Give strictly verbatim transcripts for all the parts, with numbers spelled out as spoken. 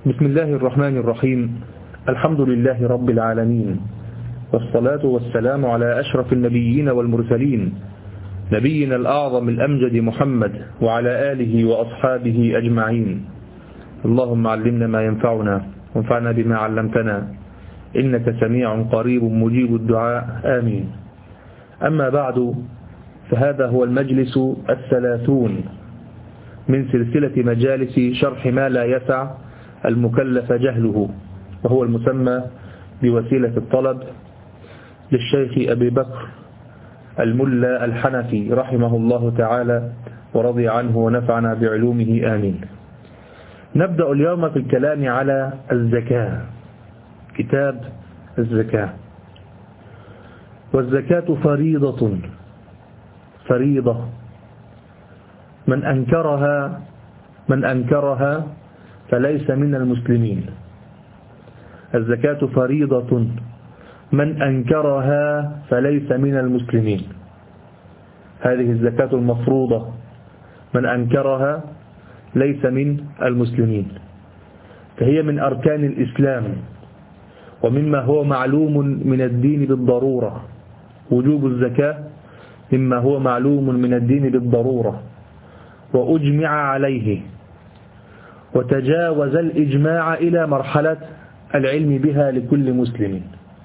بسم الله الرحمن الرحيم. الحمد لله رب العالمين، والصلاة والسلام على أشرف النبيين والمرسلين، نبينا الأعظم الأمجد محمد وعلى آله وأصحابه أجمعين. اللهم علمنا ما ينفعنا وانفعنا بما علمتنا، إنك سميع قريب مجيب الدعاء، آمين. أما بعد، فهذا هو المجلس الثلاثون من سلسلة مجالس شرح ما لا يسع المكلف جهله، وهو المسمى بوسيلة الطلب للشيخ أبي بكر الملا الحنفي رحمه الله تعالى ورضي عنه ونفعنا بعلومه، آمين. نبدأ اليوم في الكلام على الزكاة، كتاب الزكاة. والزكاة فريضة فريضة من أنكرها من أنكرها فليس من المسلمين. الزكاة فريضة من أنكرها فليس من المسلمين. هذه الزكاة المفروضة من أنكرها ليس من المسلمين، فهي من أركان الإسلام ومما هو معلوم من الدين بالضرورة. وجوب الزكاة مما هو معلوم من الدين بالضرورة وأجمع عليه، وتجاوز الإجماع إلى مرحلة العلم بها لكل مسلم،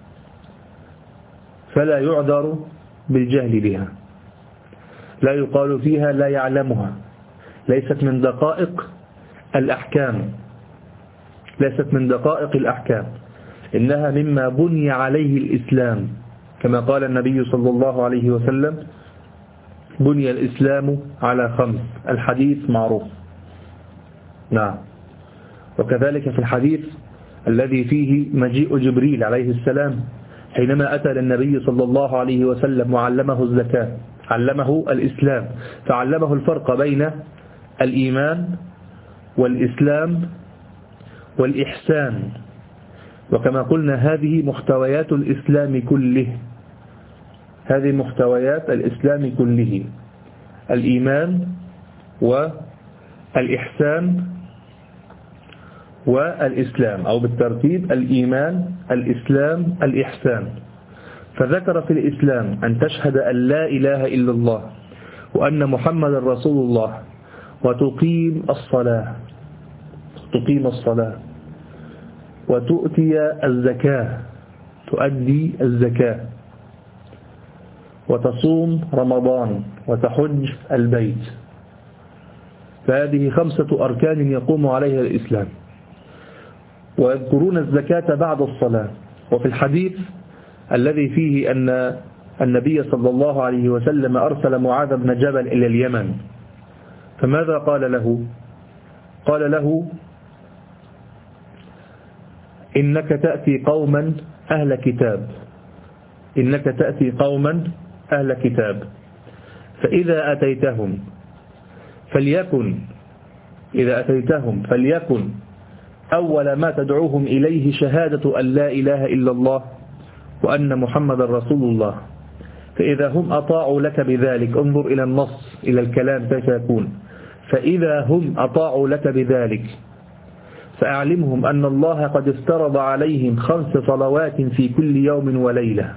فلا يعذر بالجهل بها، لا يقال فيها لا يعلمها. ليست من دقائق الأحكام ليست من دقائق الأحكام إنها مما بني عليه الإسلام، كما قال النبي صلى الله عليه وسلم: بني الإسلام على خمس. الحديث معروف. نعم. وكذلك في الحديث الذي فيه مجيء جبريل عليه السلام حينما أتى للنبي صلى الله عليه وسلم وعلمه الزكاة، علمه الإسلام، فعلمه الفرق بين الإيمان والإسلام والإحسان. وكما قلنا هذه محتويات الإسلام كله هذه محتويات الإسلام كله: الإيمان والإحسان والإسلام، أو بالترتيب: الإيمان، الإسلام، الإحسان. فذكر في الإسلام أن تشهد أن لا إله إلا الله وأن محمد رسول الله، وتقيم الصلاة تقيم الصلاة وتؤتي الزكاة تؤدي الزكاة، وتصوم رمضان، وتحج البيت. فهذه خمسة أركان يقوم عليها الإسلام. ويذكرون الزكاة بعد الصلاة. وفي الحديث الذي فيه أن النبي صلى الله عليه وسلم أرسل معاذ بن جبل إلى اليمن، فماذا قال له؟ قال له: إنك تأتي قوما أهل كتاب إنك تأتي قوما أهل كتاب فإذا أتيتهم فليكن إذا أتيتهم فليكن أول ما تدعوهم إليه شهادة أن لا إله إلا الله وأن محمد رسول الله، فإذا هم أطاعوا لك بذلك، انظر إلى النص، إلى الكلام كيف يكون: فإذا هم أطاعوا لك بذلك فأعلمهم أن الله قد افترض عليهم خمس صلوات في كل يوم وليلة.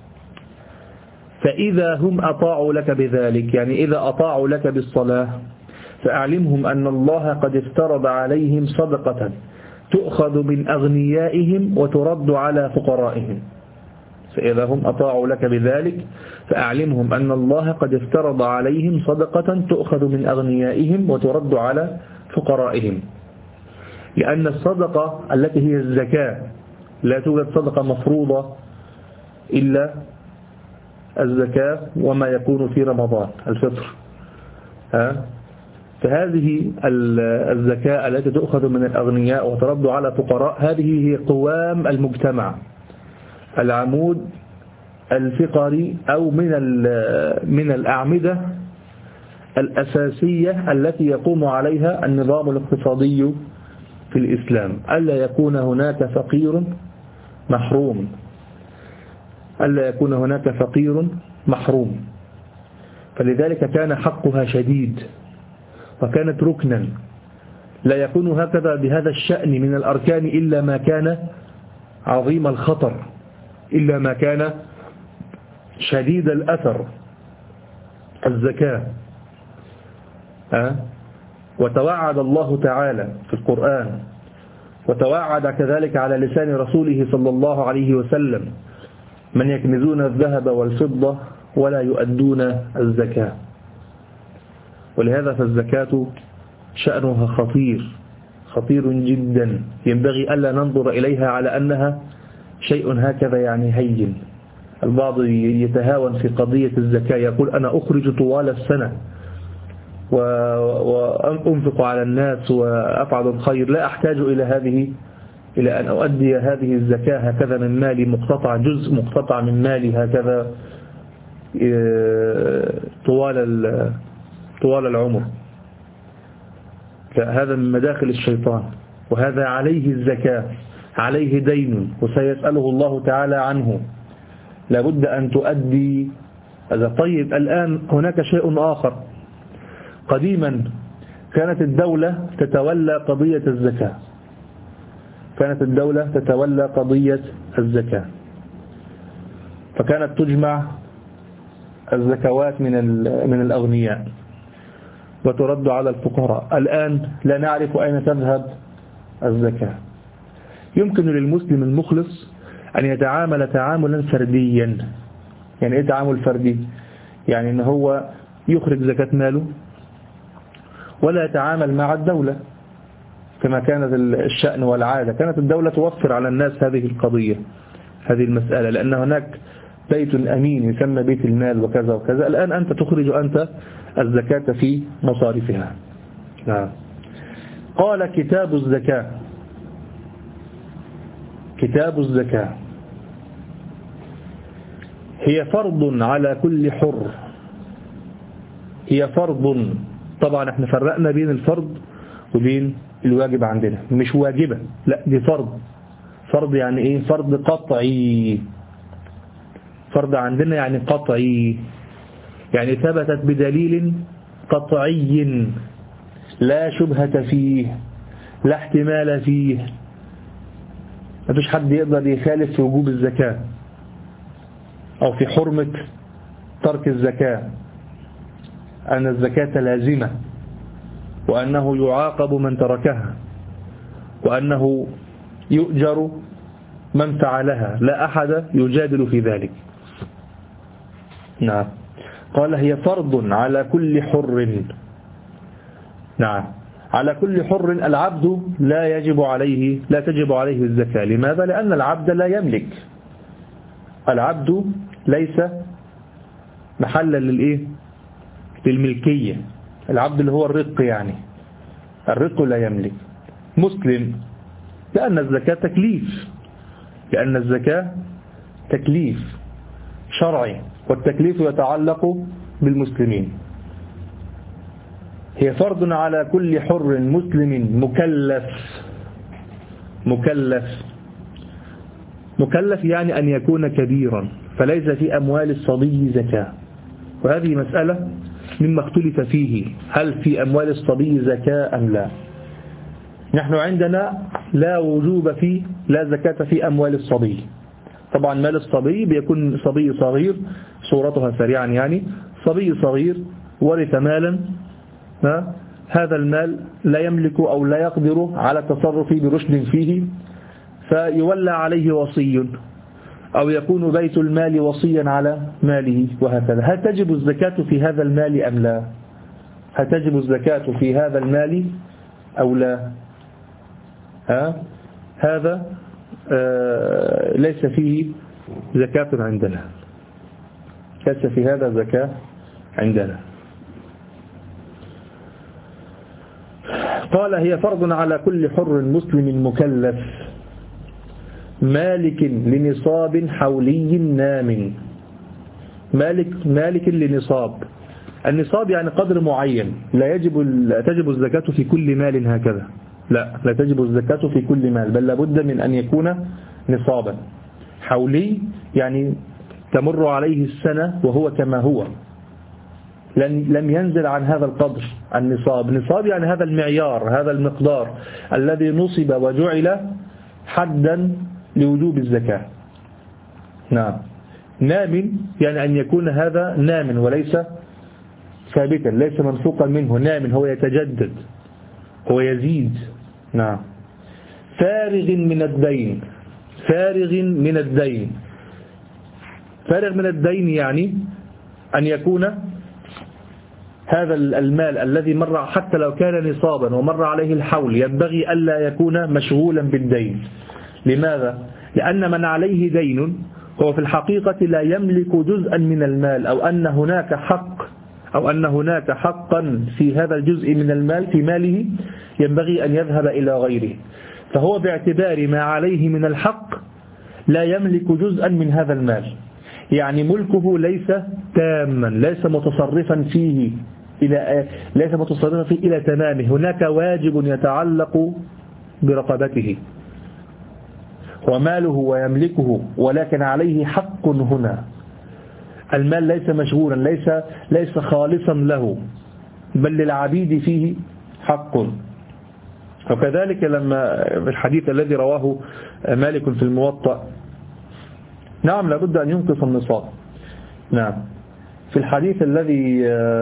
فإذا هم أطاعوا لك بذلك، يعني إذا أطاعوا لك بالصلاة، فأعلمهم أن الله قد افترض عليهم صدقة تؤخذ من أغنيائهم وترد على فقرائهم. فإذا هم أطاعوا لك بذلك فأعلمهم أن الله قد افترض عليهم صدقة تؤخذ من أغنيائهم وترد على فقرائهم. لأن الصدقة التي هي الزكاة، لا توجد صدقة مفروضة إلا الزكاة وما يكون في رمضان، الفطر. ها؟ فهذه الزكاة التي تؤخذ من الأغنياء وترد على فقراء، هذه هي قوام المجتمع، العمود الفقري، أو من من الأعمدة الأساسية التي يقوم عليها النظام الاقتصادي في الإسلام. ألا يكون هناك فقير محروم ألا يكون هناك فقير محروم فلذلك كان حقها شديد، وكانت ركنا لا يكون هكذا بهذا الشأن من الأركان إلا ما كان عظيم الخطر، إلا ما كان شديد الأثر. الزكاة أه؟ وتوعد الله تعالى في القرآن، وتوعد كذلك على لسان رسوله صلى الله عليه وسلم: من يكنزون الذهب والفضة ولا يؤدون الزكاة. ولهذا فالزكاة شأنها خطير خطير جدا، ينبغي ألا ننظر إليها على أنها شيء هكذا يعني هين. البعض يتهاون في قضية الزكاة، يقول أنا أخرج طوال السنة وأنفق على الناس وأفعل الخير، لا أحتاج إلى هذه إلى أن أؤدي هذه الزكاة هكذا من مالي مقتطع، جزء مقتطع من مالي هكذا طوال طوال العمر. هذا من مداخل الشيطان، وهذا عليه الزكاة، عليه دين وسيسأله الله تعالى عنه، لابد أن تؤدي هذا. طيب الآن هناك شيء آخر. قديما كانت الدولة تتولى قضية الزكاة، كانت الدولة تتولى قضية الزكاة، فكانت تجمع الزكوات من من الأغنياء وترد على الفقراء. الآن لا نعرف أين تذهب الزكاة. يمكن للمسلم المخلص أن يتعامل تعاملا فرديا. يعني إيه تعامل فردي؟ يعني أن هو يخرج زكاة ماله ولا يتعامل مع الدولة كما كانت الشأن والعادة. كانت الدولة توفر على الناس هذه القضية، هذه المسألة، لأن هناك بيت أمين يسمى بيت المال وكذا وكذا. الآن أنت تخرج أنت الزكاة في مصارفها. نعم. قال كتاب الزكاة، كتاب الزكاة هي فرض على كل حر. هي فرض، طبعا احنا فرقنا بين الفرض وبين الواجب عندنا. مش واجبة، لا دي فرض. فرض يعني ايه؟ فرض قطعي. فرض عندنا يعني قطعي، يعني ثبتت بدليل قطعي لا شبهة فيه، لا احتمال فيه. ما فيش حد يقدر يخالف في وجوب الزكاة أو في حرمة ترك الزكاة، أن الزكاة لازمة، وأنه يعاقب من تركها، وأنه يؤجر من فعلها. لا أحد يجادل في ذلك. نعم. قال هي فرض على كل حر. نعم، على كل حر. العبد لا يجب عليه لا تجب عليه الزكاة. لماذا؟ لأن العبد لا يملك. العبد ليس محلا للإيه؟ للملكية. العبد اللي هو الرق، يعني الرق لا يملك. مسلم، لأن الزكاة تكليف، لأن الزكاة تكليف شرعي، والتكليف يتعلق بالمسلمين. هي فرض على كل حر مسلم مكلف. مكلف مكلف يعني أن يكون كبيرا، فليس في أموال الصبي زكاة. وهذه مسألة مما اختلف فيه، هل في أموال الصبي زكاة أم لا. نحن عندنا لا وجوب فيه، لا زكاة في أموال الصبي. طبعا مال الصبي بيكون صبي صغير، صورتها سريعا يعني صبي صغير ورث مالا، هذا المال لا يملك أو لا يقدر على التصرف برشد فيه، فيولى عليه وصي، أو يكون بيت المال وصيا على ماله، وهكذا. هل تجب الزكاة في هذا المال أم لا؟ هل تجب الزكاة في هذا المال أو لا؟ ها؟ هذا آه ليس فيه زكاة عندنا، ليس في هذا زكاة عندنا. قال هي فرض على كل حر مسلم مكلف مالك لنصاب حولي نام. مالك مالك لنصاب. النصاب يعني قدر معين، لا يجب لا تجب الزكاة في كل مال هكذا، لا لا تجب الزكاة في كل مال، بل لابد من أن يكون نصابا. حولي يعني تمر عليه السنة وهو كما هو، لم ينزل عن هذا القدر النصاب. نصاب يعني هذا المعيار، هذا المقدار الذي نصب وجعل حدا لوجوب الزكاة. نعم. نام يعني أن يكون هذا نام وليس ثابتا، ليس منفوقا منه. نام هو يتجدد، هو يزيد. نعم. فارغ من الدين، فارغ من الدين، فارغ من الدين يعني أن يكون هذا المال الذي مر حتى لو كان نصابا ومر عليه الحول ينبغي ألا يكون مشغولا بالدين. لماذا؟ لأن من عليه دين هو في الحقيقة لا يملك جزءا من المال، أو أن هناك حق أو أن هناك حقا في هذا الجزء من المال في ماله ينبغي أن يذهب إلى غيره، فهو باعتبار ما عليه من الحق لا يملك جزءا من هذا المال، يعني ملكه ليس تاما، ليس متصرفا فيه إلى ليس متصرفا فيه إلى تمامه. هناك واجب يتعلق برقبته وماله ويملكه، ولكن عليه حق هنا. المال ليس مشغولا، ليس ليس خالصا له، بل للعبيد فيه حق. وكذلك لما الحديث الذي رواه مالك في الموطأ، نعم لابد أن ينقص النصاب. نعم. في الحديث الذي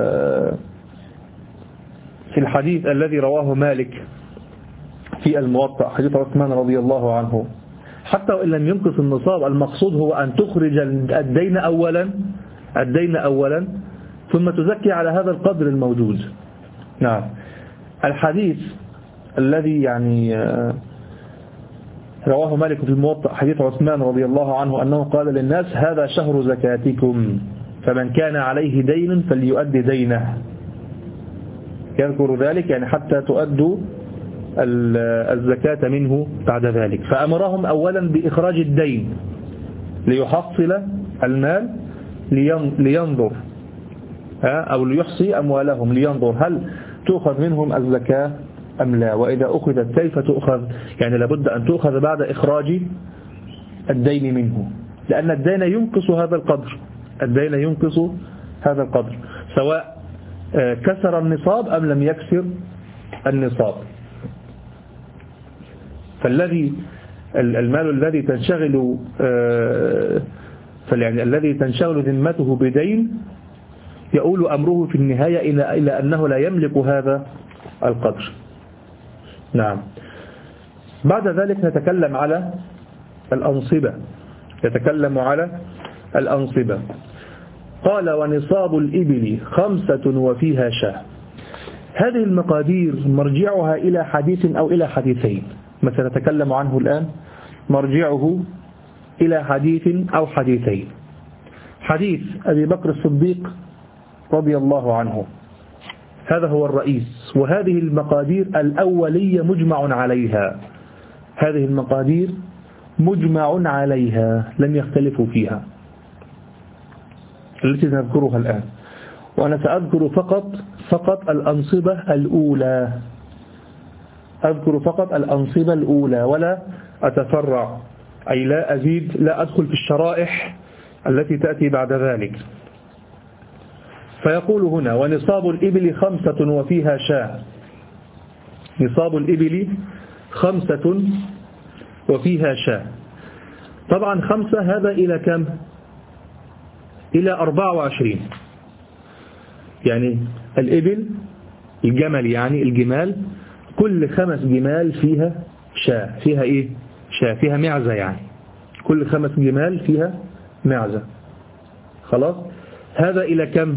في الحديث الذي رواه مالك في الموطأ، حديث عثمان رضي الله عنه، حتى وإن لم ينقص النصاب المقصود هو أن تخرج الدين أولا الدين أولا ثم تزكي على هذا القدر الموجود. نعم. الحديث الذي يعني رواه مالك في الموطأ حديث عثمان رضي الله عنه أنه قال للناس: هذا شهر زكاتكم، فمن كان عليه دين فليؤدي دينه. يذكر ذلك يعني حتى تؤدوا الزكاة منه بعد ذلك. فأمرهم أولا بإخراج الدين ليحصل المال، لينظر أو ليحصي أموالهم، لينظر هل تؤخذ منهم الزكاة أم لا، وإذا أخذت كيف تؤخذ. يعني لابد أن تؤخذ بعد إخراج الدين منه، لأن الدين ينقص هذا القدر، الدين ينقص هذا القدر سواء كسر النصاب أم لم يكسر النصاب. فالذي المال الذي تنشغل يعني الذي تنشغل ذمته بدين يؤول أمره في النهاية إلى إلى أنه لا يملك هذا القدر. نعم. بعد ذلك نتكلم على الأنصبة، يتكلم على الأنصبة. قال: ونصاب الإبل خمسة وفيها شاة. هذه المقادير مرجعها إلى حديث أو إلى حديثين، ما سنتكلم عنه الآن مرجعه إلى حديث أو حديثين. حديث أبي بكر الصديق رضي الله عنه، هذا هو الرئيس، وهذه المقادير الأولية مجمع عليها، هذه المقادير مجمع عليها لم يختلفوا فيها، التي نذكرها الآن. وأنا سأذكر فقط فقط الأنصبة الأولى، أذكر فقط الأنصبة الأولى ولا أتفرع، أي لا أزيد، لا أدخل في الشرائح التي تأتي بعد ذلك. فيقول هنا: ونصاب الإبل خمسة وفيها شاة. نصاب الإبل خمسة وفيها شاة. طبعا خمسة هذا إلى كم؟ إلى أربعة وعشرين. يعني الإبل الجمل، يعني الجمال، كل خمس جمال فيها شاة، فيها إيه؟ شاة، فيها معزة، يعني كل خمس جمال فيها معزة. خلاص. هذا إلى كم؟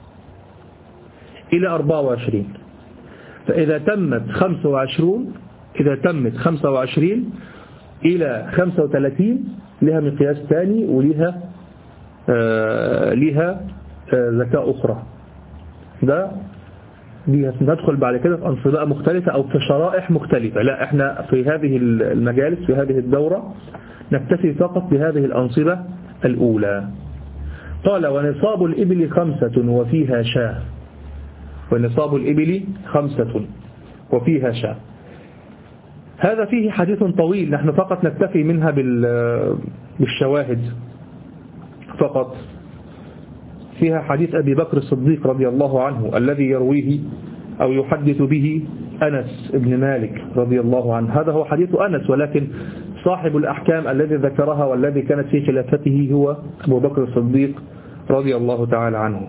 إلى أربعة وعشرين. فإذا تمت خمسة وعشرون إذا تمت خمسة وعشرين إلى خمسة وثلاثين لها مقياس ثاني، ولها آه لها آه زكاة أخرى. ده دي ندخل بعد كده في أنصبة مختلفة أو في شرائح مختلفة. لا، احنا في هذه المجالس في هذه الدورة نكتفي فقط بهذه الأنصبة الأولى. قال: ونصاب الإبل خمسة وفيها شاة. ونصاب الإبل خمسة وفيها شاة. هذا فيه حديث طويل، نحن فقط نكتفي منها بالشواهد فقط. فيها حديث أبي بكر الصديق رضي الله عنه الذي يرويه أو يحدث به أنس بن مالك رضي الله عنه. هذا هو حديث أنس، ولكن صاحب الأحكام الذي ذكرها والذي كانت في خلافته هو أبو بكر الصديق رضي الله تعالى عنه.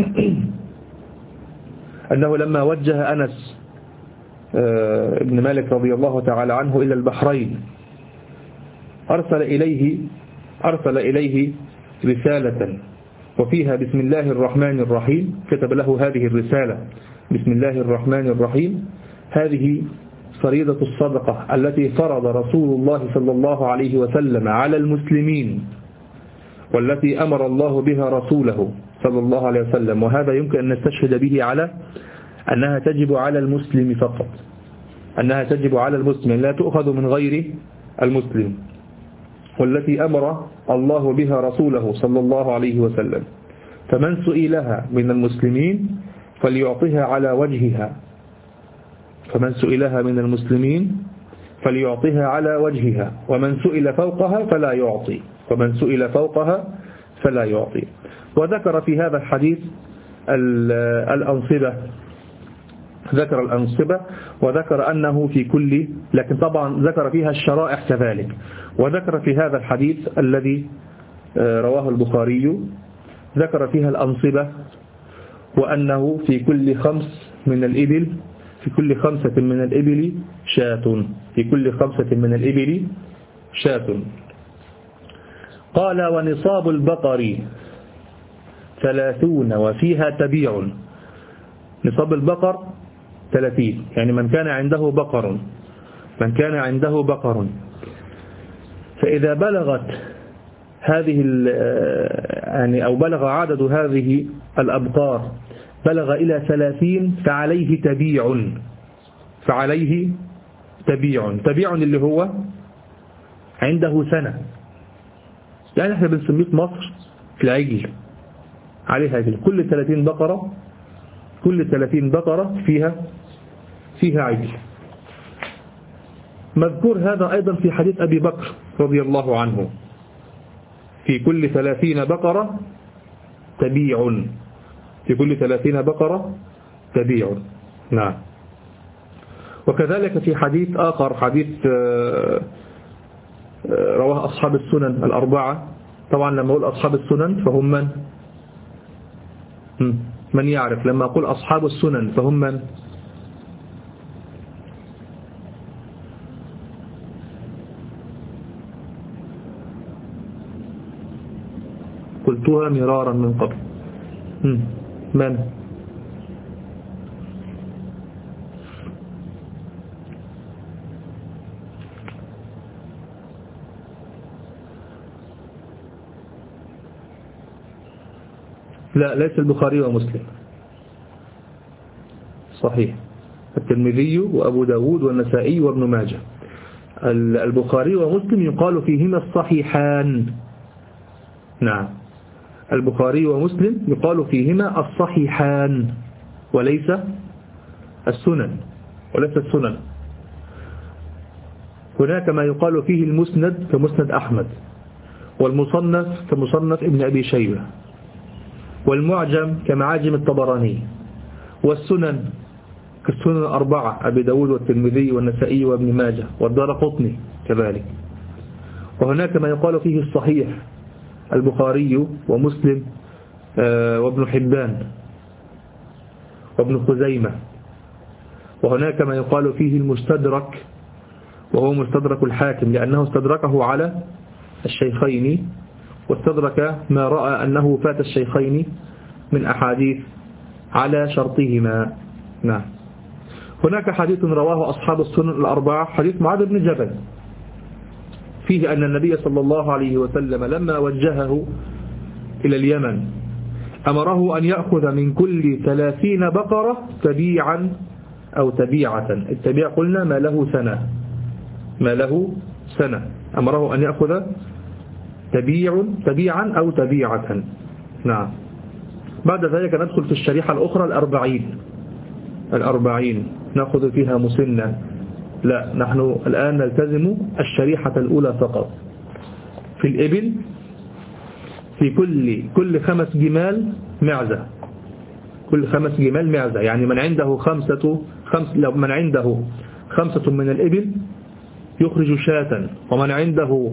أنه لما وجه أنس بن مالك رضي الله تعالى عنه إلى البحرين أرسل إليه أرسل إليه رسالة وفيها بسم الله الرحمن الرحيم. كتب له هذه الرسالة بسم الله الرحمن الرحيم: هذه فريضة الصدقة التي فرض رسول الله صلى الله عليه وسلم على المسلمين، والتي أمر الله بها رسوله صلى الله عليه وسلم، وهذا يمكن أن نستشهد به على أنها تجب على المسلم فقط، أنها تجب على المسلم لا تؤخذ من غير المسلم، والتي أمر الله بها رسوله صلى الله عليه وسلم. فمن سئلها من المسلمين فليعطيها على وجهها فمن سئلها من المسلمين فليعطيها على وجهها ومن سئل فوقها فلا يعطي ومن سئل فوقها فلا يعطي. وذكر في هذا الحديث الأنصبة ذكر الأنصبة وذكر أنه في كل، لكن طبعا ذكر فيها الشرائح كذلك. وذكر في هذا الحديث الذي رواه البخاري ذكر فيها الأنصبة، وأنه في كل خمس من الإبل في كل خمسة من الإبل شاة في كل خمسة من الإبل شاة. قال: ونصاب البقر ثلاثون وفيها تبيع. نصاب البقر ثلاثين، يعني من كان عنده بقر من كان عنده بقر فإذا بلغت هذه يعني أو بلغ عدد هذه الأبقار بلغ إلى ثلاثين فعليه تبيع فعليه تبيع تبيع اللي هو عنده سنة، يعني احنا بنسميه في مصر العجل، عليه عجل. كل ثلاثين بقرة كل ثلاثين بقرة فيها فيها عجل. مذكور هذا أيضا في حديث أبي بكر رضي الله عنه: في كل ثلاثين بقرة تبيع في كل ثلاثين بقرة تبيع. نعم. وكذلك في حديث آخر، حديث رواه أصحاب السنن الأربعة. طبعا لما أقول أصحاب السنن فهم من من يعرف لما أقول أصحاب السنن فهم من قلتها مرارا من قبل. من لا، ليس البخاري ومسلم، صحيح، الترمذي وأبو داود والنسائي وابن ماجه. البخاري ومسلم يقال فيهما الصحيحان. نعم، البخاري ومسلم يقال فيهما الصحيحان وليس السنن وليس السنن. هناك ما يقال فيه المسند كمسند أحمد، والمصنف كمصنف ابن أبي شيبة، والمعجم كمعاجم الطبراني، والسنن كالسنن الأربعة أبي داود والترمذي والنسائي وابن ماجه والدارقطني كذلك. وهناك ما يقال فيه الصحيح، البخاري ومسلم وابن حبان وابن خزيمة. وهناك ما يقال فيه المستدرك، وهو مستدرك الحاكم لأنه استدركه على الشيخين، واستدرك ما رأى أنه فات الشيخين من أحاديث على شرطهما. نعم. هناك حديث رواه أصحاب السنن الأربعة، حديث معاذ بن جبل، فيه أن النبي صلى الله عليه وسلم لما وجهه إلى اليمن أمره أن يأخذ من كل ثلاثين بقرة تبيعا أو تبيعة. التبيع قلنا ما له سنة ما له سنة أمره أن يأخذ تبيع تبيعا أو تبيعة. نعم. بعد ذلك ندخل في الشريحة الأخرى الأربعين الأربعين نأخذ فيها مسنة. لا، نحن الآن نلتزم الشريحة الأولى فقط. في الإبل في كل كل خمس جمال معزة، كل خمس جمال معزة، يعني من عنده خمسة خمس لو من عنده خمسة من الإبل يخرج شاة، ومن عنده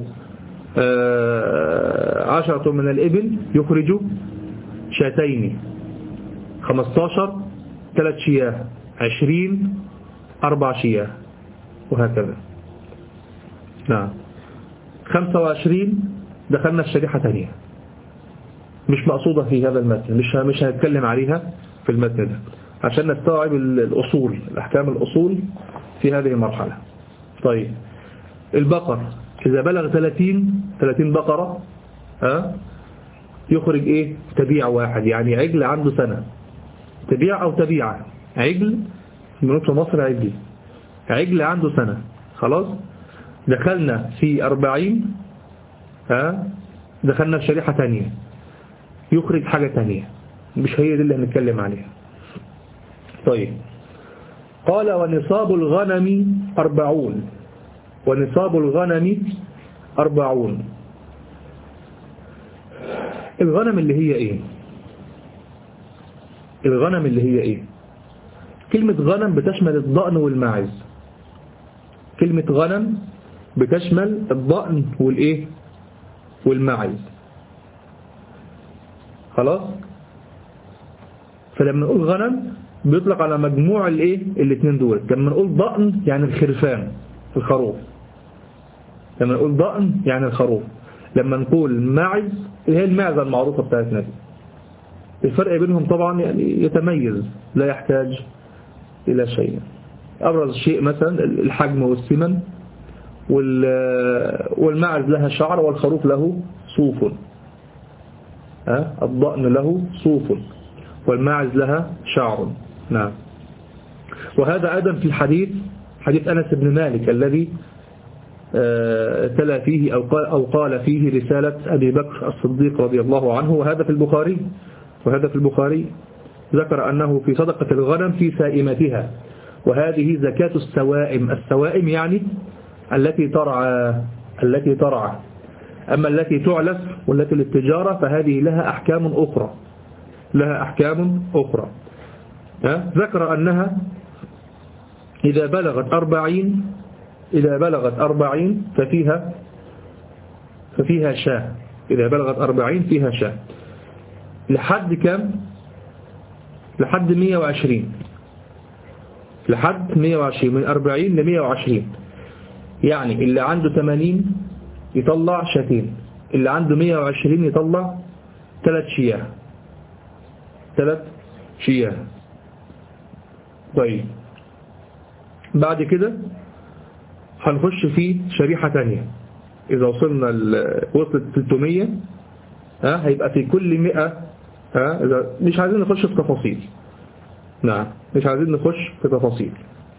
عشرة من الإبل يخرج شاتين، خمستاشر ثلاث شياه، عشرين أربع شياه، وهكذا. نعم. خمسة وعشرين دخلنا في شريحة ثانية مش مقصودة في هذا المتن، مش مش هنتكلم عليها في المتن ده عشان نستوعب الأصول، الأحكام الأصول في هذه المرحلة. طيب البقر إذا بلغ ثلاثين ثلاثين بقرة ها يخرج إيه؟ تبيع واحد، يعني عجل عنده سنة، تبيع أو تبيعة، عجل من في مصر، عجل عجل عنده سنة، خلاص. دخلنا في أربعين ها دخلنا في شريحة تانية يخرج حاجة تانية، مش هي دي اللي هنتكلم عليها. طيب قال ونصاب الغنم أربعون، ونصاب الغنم أربعون. الغنم اللي هي ايه؟ الغنم اللي هي ايه؟ كلمة غنم بتشمل الضأن والماعز، كلمة غنم بتشمل الضأن والايه والماعز، خلاص. فلما نقول غنم بيطلق على مجموع الايه الاثنين دول. لما نقول ضأن يعني الخرفان الخروف، لما نقول ضأن يعني الخروف. لما نقول ماعز هي المعزة المعروفة بتاعتنا دي. الفرق بينهم طبعا يعني يتميز، لا يحتاج إلى شيء. أبرز شيء مثلا الحجم والسمن، والماعز لها شعر والخروف له صوف، الضأن له صوف والماعز لها شعر. نعم. وهذا أيضا في الحديث، حديث أنس بن مالك الذي تلا فيه أو قال, أو قال فيه رسالة أبي بكر الصديق رضي الله عنه، وهذا في البخاري وهذا في البخاري ذكر أنه في صدقة الغنم في سائمتها، وهذه زكاة السوائم. السوائم يعني التي ترعى التي ترعى أما التي تعلف والتي للتجارة فهذه لها أحكام أخرى لها أحكام أخرى. ذكر أنها إذا بلغت أربعين إذا بلغت أربعين ففيها ففيها شاة، إذا بلغت أربعين فيها شاة لحد كم؟ لحد مية وعشرين، لحد مية وعشرين، من أربعين لمية وعشرين. يعني اللي عنده ثمانين يطلع شاتين، اللي عنده مية وعشرين يطلع ثلاث شياه ثلاث شياه. طيب بعد كده هنخش في شريحة تانية. إذا وصلنا وصلت ثلاثمية ها هيبقى في كل مئة ها إذا مش عايزين نخش في تفاصيل. نعم مش عايزين نخش في تفاصيل.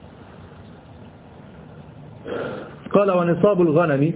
قال ونصاب الغنم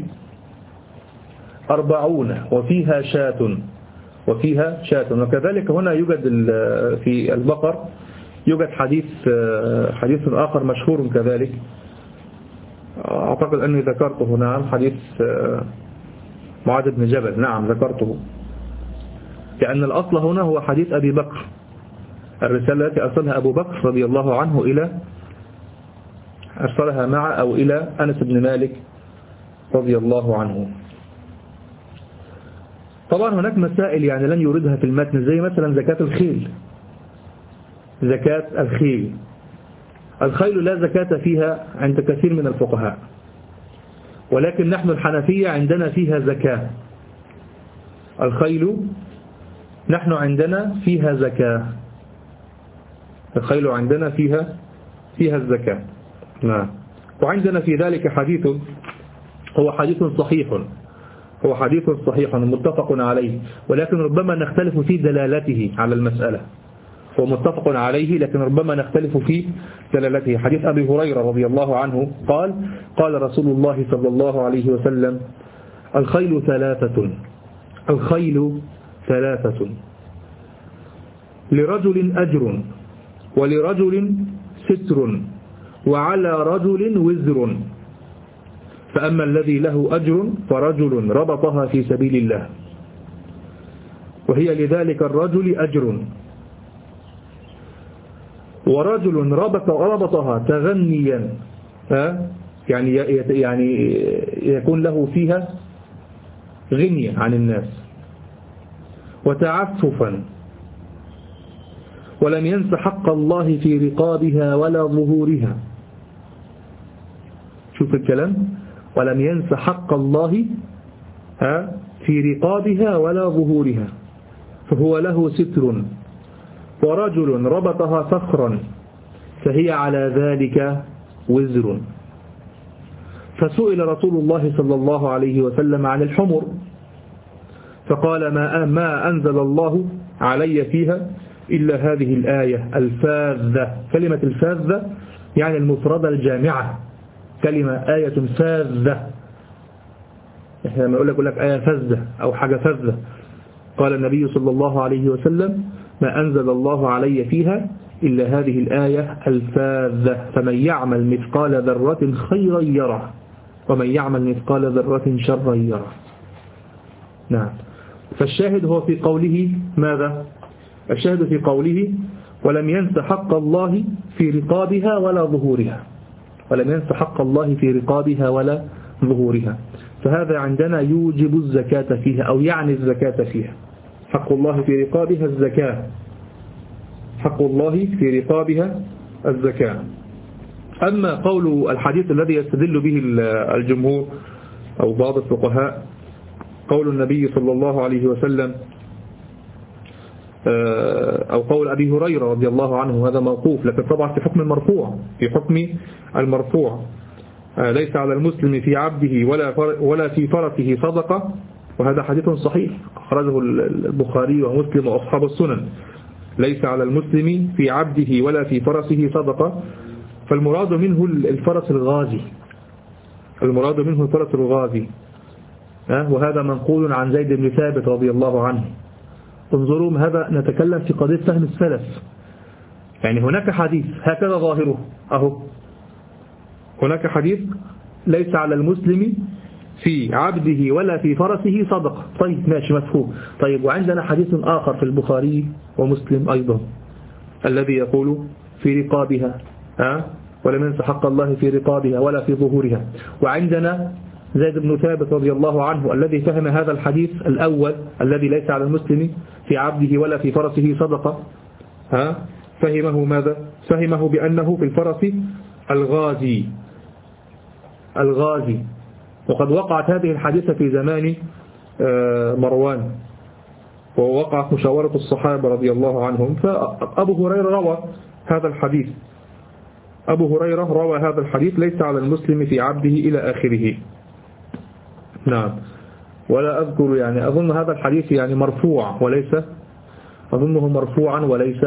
أربعون وفيها شاة وفيها شاة. وكذلك هنا يوجد في البقر يوجد حديث حديث آخر مشهور كذلك، أعتقد أني ذكرته. نعم حديث معاذ بن جبل، نعم ذكرته، لأن الأصل هنا هو حديث أبي بكر، الرسالة التي أرسلها أبو بكر رضي الله عنه إلى أرسلها مع أو إلى أنس بن مالك رضي الله عنه. طبعا هناك مسائل يعني لن يوردها في المتن، زي مثلا زكاة الخيل. زكاة الخيل الخيل لا زكاة فيها عند كثير من الفقهاء، ولكن نحن الحنفية عندنا فيها زكاة. الخيل نحن عندنا فيها زكاة، الخيل عندنا فيها فيها الزكاة. نعم. وعندنا في ذلك حديث هو حديث صحيح هو حديث صحيح متفق عليه، ولكن ربما نختلف في دلالته على المسألة. هو متفق عليه لكن ربما نختلف في دلالته. حديث أبي هريرة رضي الله عنه قال قال رسول الله صلى الله عليه وسلم الخيل ثلاثة الخيل ثلاثة لرجل أجر ولرجل ستر وعلى رجل وزر، فأما الذي له أجر فرجل ربطها في سبيل الله وهي لذلك الرجل أجر. ورجل ربط ربطها تغنيا، يعني يعني يكون له فيها غنية عن الناس وتعففا، ولم ينس حق الله في رقابها ولا ظهورها. شوف الكلام، ولم ينس حق الله في رقابها ولا ظهورها، فهو له ستر. ورجل ربطها فخرا فهي على ذلك وزر. فسئل رسول الله صلى الله عليه وسلم عن الحمر فقال ما ما أنزل الله علي فيها إلا هذه الآية الفاذة. كلمة الفاذة يعني المفردة الجامعة، كلمة آية فاذة. احنا لما يقول لك يقول لك آية فاذة أو حاجة فاذة، قال النبي صلى الله عليه وسلم ما أنزل الله علي فيها إلا هذه الآية الفاذة، فمن يعمل مثقال ذرة خيرا يره ومن يعمل مثقال ذرة شرا يره. نعم. فالشاهد هو في قوله ماذا؟ الشاهد في قوله ولم ينس حق الله في رقابها ولا ظهورها، ولم ينس حق الله في رقابها ولا ظهورها. فهذا عندنا يوجب الزكاة فيها أو يعني الزكاة فيها. حق الله في رقابها الزكاة، حق الله في رقابها الزكاة. أما قول الحديث الذي يستدل به الجمهور أو بعض الفقهاء، قول النبي صلى الله عليه وسلم أو قول أبي هريرة رضي الله عنه، هذا موقوف، لكن طبعا في حكم المرفوع، في حكم المرفوع ليس على المسلم في عبده ولا ولا في فرسه صدقة، وهذا حديث صحيح أخرجه البخاري ومسلم وأصحاب السنن. ليس على المسلم في عبده ولا في فرسه صدقة، فالمراد منه الفرس الغازي، المراد منه الفرس الغازي، وهذا منقول عن زيد بن ثابت رضي الله عنه. انظروا، هذا نتكلم في قضية فهم السلف، يعني هناك حديث هكذا ظاهره أهو، هناك حديث ليس على المسلم في عبده ولا في فرسه صدقة، طيب ماشي مفهوم. طيب وعندنا حديث آخر في البخاري ومسلم أيضا الذي يقول في رقابها أه؟ ولم ينس حق الله في رقابها ولا في ظهورها. وعندنا زيد بن ثابت رضي الله عنه الذي فهم هذا الحديث الأول الذي ليس على المسلم في عبده ولا في فرسه صدقة، ها فهمه ماذا؟ فهمه بأنه في الفرس الغازي، الغازي. وقد وقعت هذه الحادثة في زمان مروان، ووقعت مشاورة الصحابة رضي الله عنهم، فأبو هريرة روى هذا الحديث، أبو هريرة روى هذا الحديث ليس على المسلم في عبده إلى آخره. نعم. ولا أذكر يعني، أظن هذا الحديث يعني مرفوع وليس، أظنه مرفوعا وليس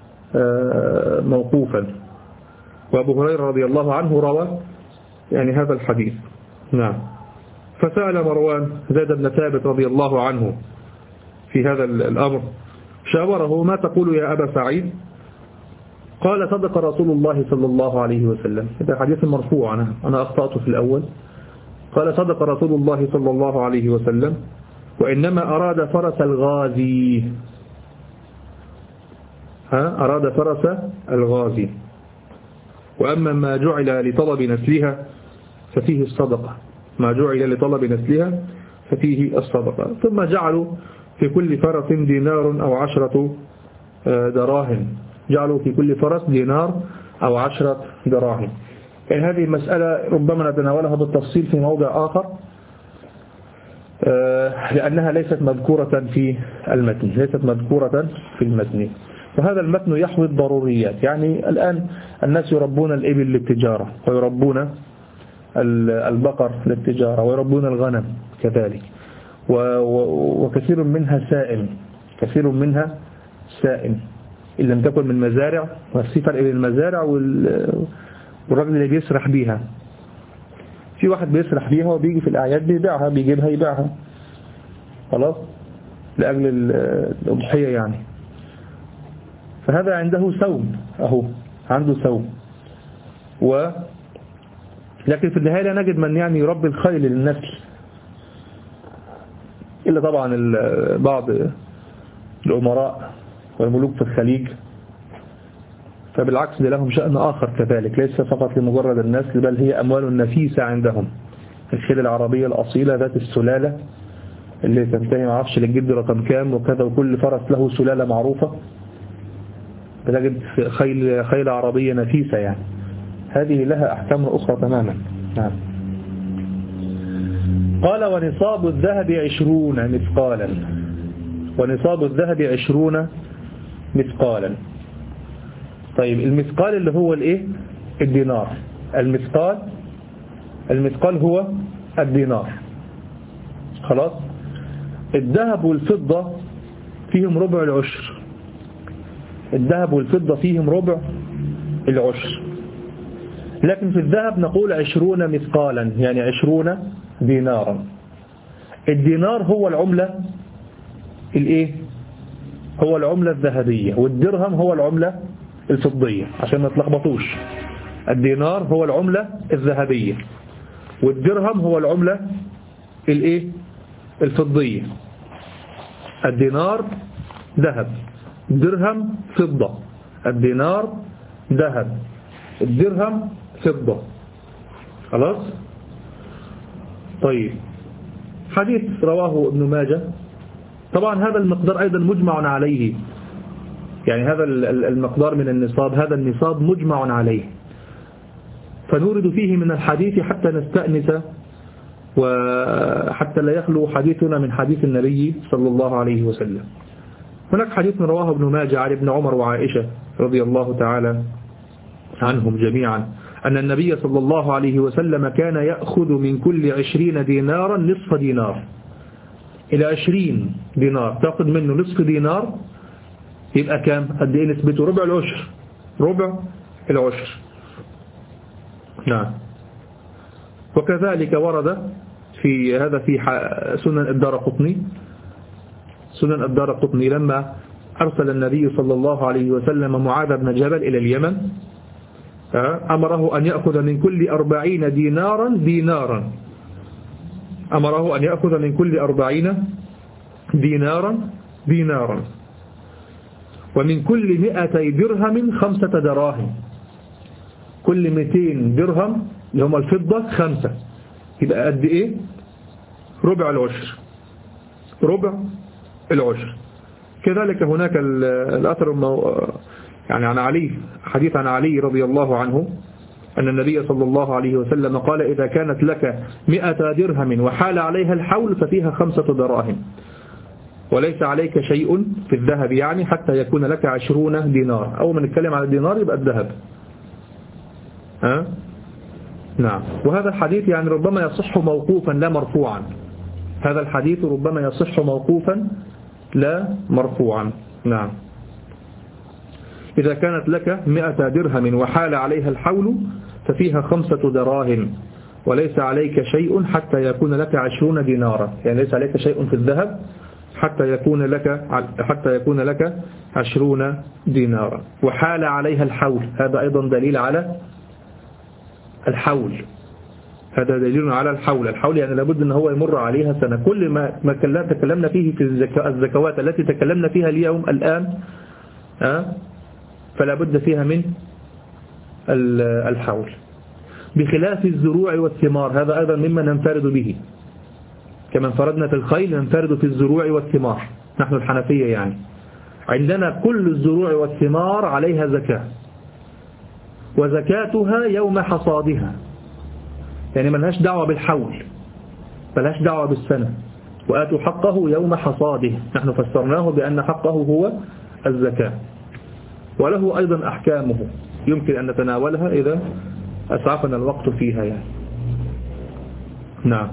موقوفا. وأبو هريرة رضي الله عنه روى يعني هذا الحديث. نعم. فسأل مروان زيد بن ثابت رضي الله عنه في هذا الأمر، شاوره ما تقول يا أبا سعيد؟ قال صدق رسول الله صلى الله عليه وسلم. هذا حديث مرفوع، أنا, أنا أخطأت في الأول. قال صدق رسول الله صلى الله عليه وسلم، وإنما أراد فرس الغازي، ها أراد فرس الغازي، وأما ما جعل لطلب نسلها ففيه الصدقة، ما جعل لطلب نسلها ففيه الصدقة. ثم جعلوا في كل فرس دينار أو عشرة دراهم، جعلوا في كل فرس دينار أو عشرة دراهم. يعني هذه المسألة ربما نتناولها بالتفصيل في موضع آخر، لأنها ليست مذكورة في المتن، ليست مذكورة في المتن. وهذا المتن يحوي الضروريات. يعني الآن الناس يربون الإبل للتجارة، ويربون البقر للتجارة، ويربون الغنم كذلك، وكثير منها سائم، كثير منها سائم إن لم تكن من مزارع. وفي فرق بين المزارع والراجل اللي بيسرح بيها. في واحد بيسرح بيها وبيجي في الأعياد بيبيعها، بيجيبها يبيعها خلاص لأجل الأضحية يعني، فهذا عنده سوم، أهو عنده سوم. و لكن في النهاية لا نجد من يعني يربي الخيل للنسل، إلا طبعا بعض الأمراء والملوك في الخليج، فبالعكس ده لهم شأن آخر كذلك، ليس فقط لمجرد الناس، بل هي أموال نفيسة عندهم. الخيل العربية الأصيلة ذات السلالة اللي تنتهي معرفش للجد رقم كام وكذا، وكل فرس له سلالة معروفة، بتجد خيل خيل عربية نفيسة يعني، هذه لها أحكام أخرى تماما. نعم. قال ونصاب الذهب عشرون مثقالا، ونصاب الذهب عشرون مثقالا. طيب المثقال اللي هو الايه؟ الدينار. المثقال المثقال هو الدينار. خلاص. الذهب والفضة فيهم ربع العشر، الذهب والفضة فيهم ربع العشر، لكن في الذهب نقول عشرون مثقالا، يعني عشرون دينارا. الدينار هو العملة الايه؟ هو العملة الذهبية، والدرهم هو العملة الفضية عشان ما تلخبطوش. الدينار هو العملة الذهبية، والدرهم هو العملة الايه؟ الفضية. الدينار ذهب، الدرهم فضة. الدينار ذهب، الدرهم فضة. خلاص. طيب حديث رواه ابن ماجه. طبعا هذا المقدار أيضا مجمع عليه، يعني هذا المقدار من النصاب، هذا النصاب مجمع عليه، فنورد فيه من الحديث حتى نستأنس وحتى لا يخلو حديثنا من حديث النبي صلى الله عليه وسلم. هناك حديث رواه ابن ماجه عن ابن عمر وعائشة رضي الله تعالى عنهم جميعا أن النبي صلى الله عليه وسلم كان يأخذ من كل عشرين دينارا نصف دينار. إلى عشرين دينار تأخذ منه نصف دينار، يبقى كام؟ قد إيه نسبته؟ ربع العشر، ربع العشر. نعم. وكذلك ورد في هذا في سنن الدارقطني، سنن الدارقطني لما أرسل النبي صلى الله عليه وسلم معاذ بن جبل إلى اليمن، أمره أن يأخذ من كل أربعين دينارا دينارا أمره أن يأخذ من كل أربعين دينارا دينارا ومن كل مئتي درهم خمسة دراهم. كل مئتين درهم اللي هم الفضة خمسة، يبقى قد إيه؟ ربع العشر، ربع العشر. كذلك هناك الأثر يعني عن علي، حديث عن علي رضي الله عنه أن النبي صلى الله عليه وسلم قال إذا كانت لك مئة درهم وحال عليها الحول ففيها خمسة دراهم، وليس عليك شيء في الذهب يعني حتى يكون لك عشرون دينار. أول ما نتكلم على الدينار يبقى الذهب. ها؟ نعم. وهذا الحديث يعني ربما يصح موقوفا لا مرفوعا، هذا الحديث ربما يصح موقوفا لا مرفوعا. نعم. إذا كانت لك مئة درهم وحال عليها الحول ففيها خمسة دراهم وليس عليك شيء حتى يكون لك عشرون دينارا، يعني ليس عليك شيء في الذهب حتى يكون لك حتى يكون لك عشرون دينارا. وحال عليها الحول، هذا أيضا دليل على الحول، هذا دليل على الحول. الحول يعني لابد أن هو يمر عليها سنة. كل ما ما تكلمنا فيه في الزكوات التي تكلمنا فيها اليوم الآن أه؟ فلا بد فيها من الحول، بخلاف الزروع والثمار، هذا أيضا مما ننفرد به، كما انفردنا في الخيل ننفرد في الزروع والثمار نحن الحنفية. يعني عندنا كل الزروع والثمار عليها زكاة، وزكاتها يوم حصادها، يعني ما لهاش دعوة بالحول، ما لهاش دعوة بالسنة. وآتوا حقه يوم حصاده، نحن فسرناه بأن حقه هو الزكاة، وله أيضا أحكامه يمكن أن نتناولها إذا أسعفنا الوقت فيها يعني. نعم.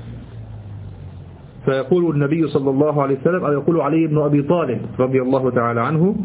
فيقول النبي صلى الله عليه وسلم، أو يقول علي بن أبي طالب رضي الله تعالى عنه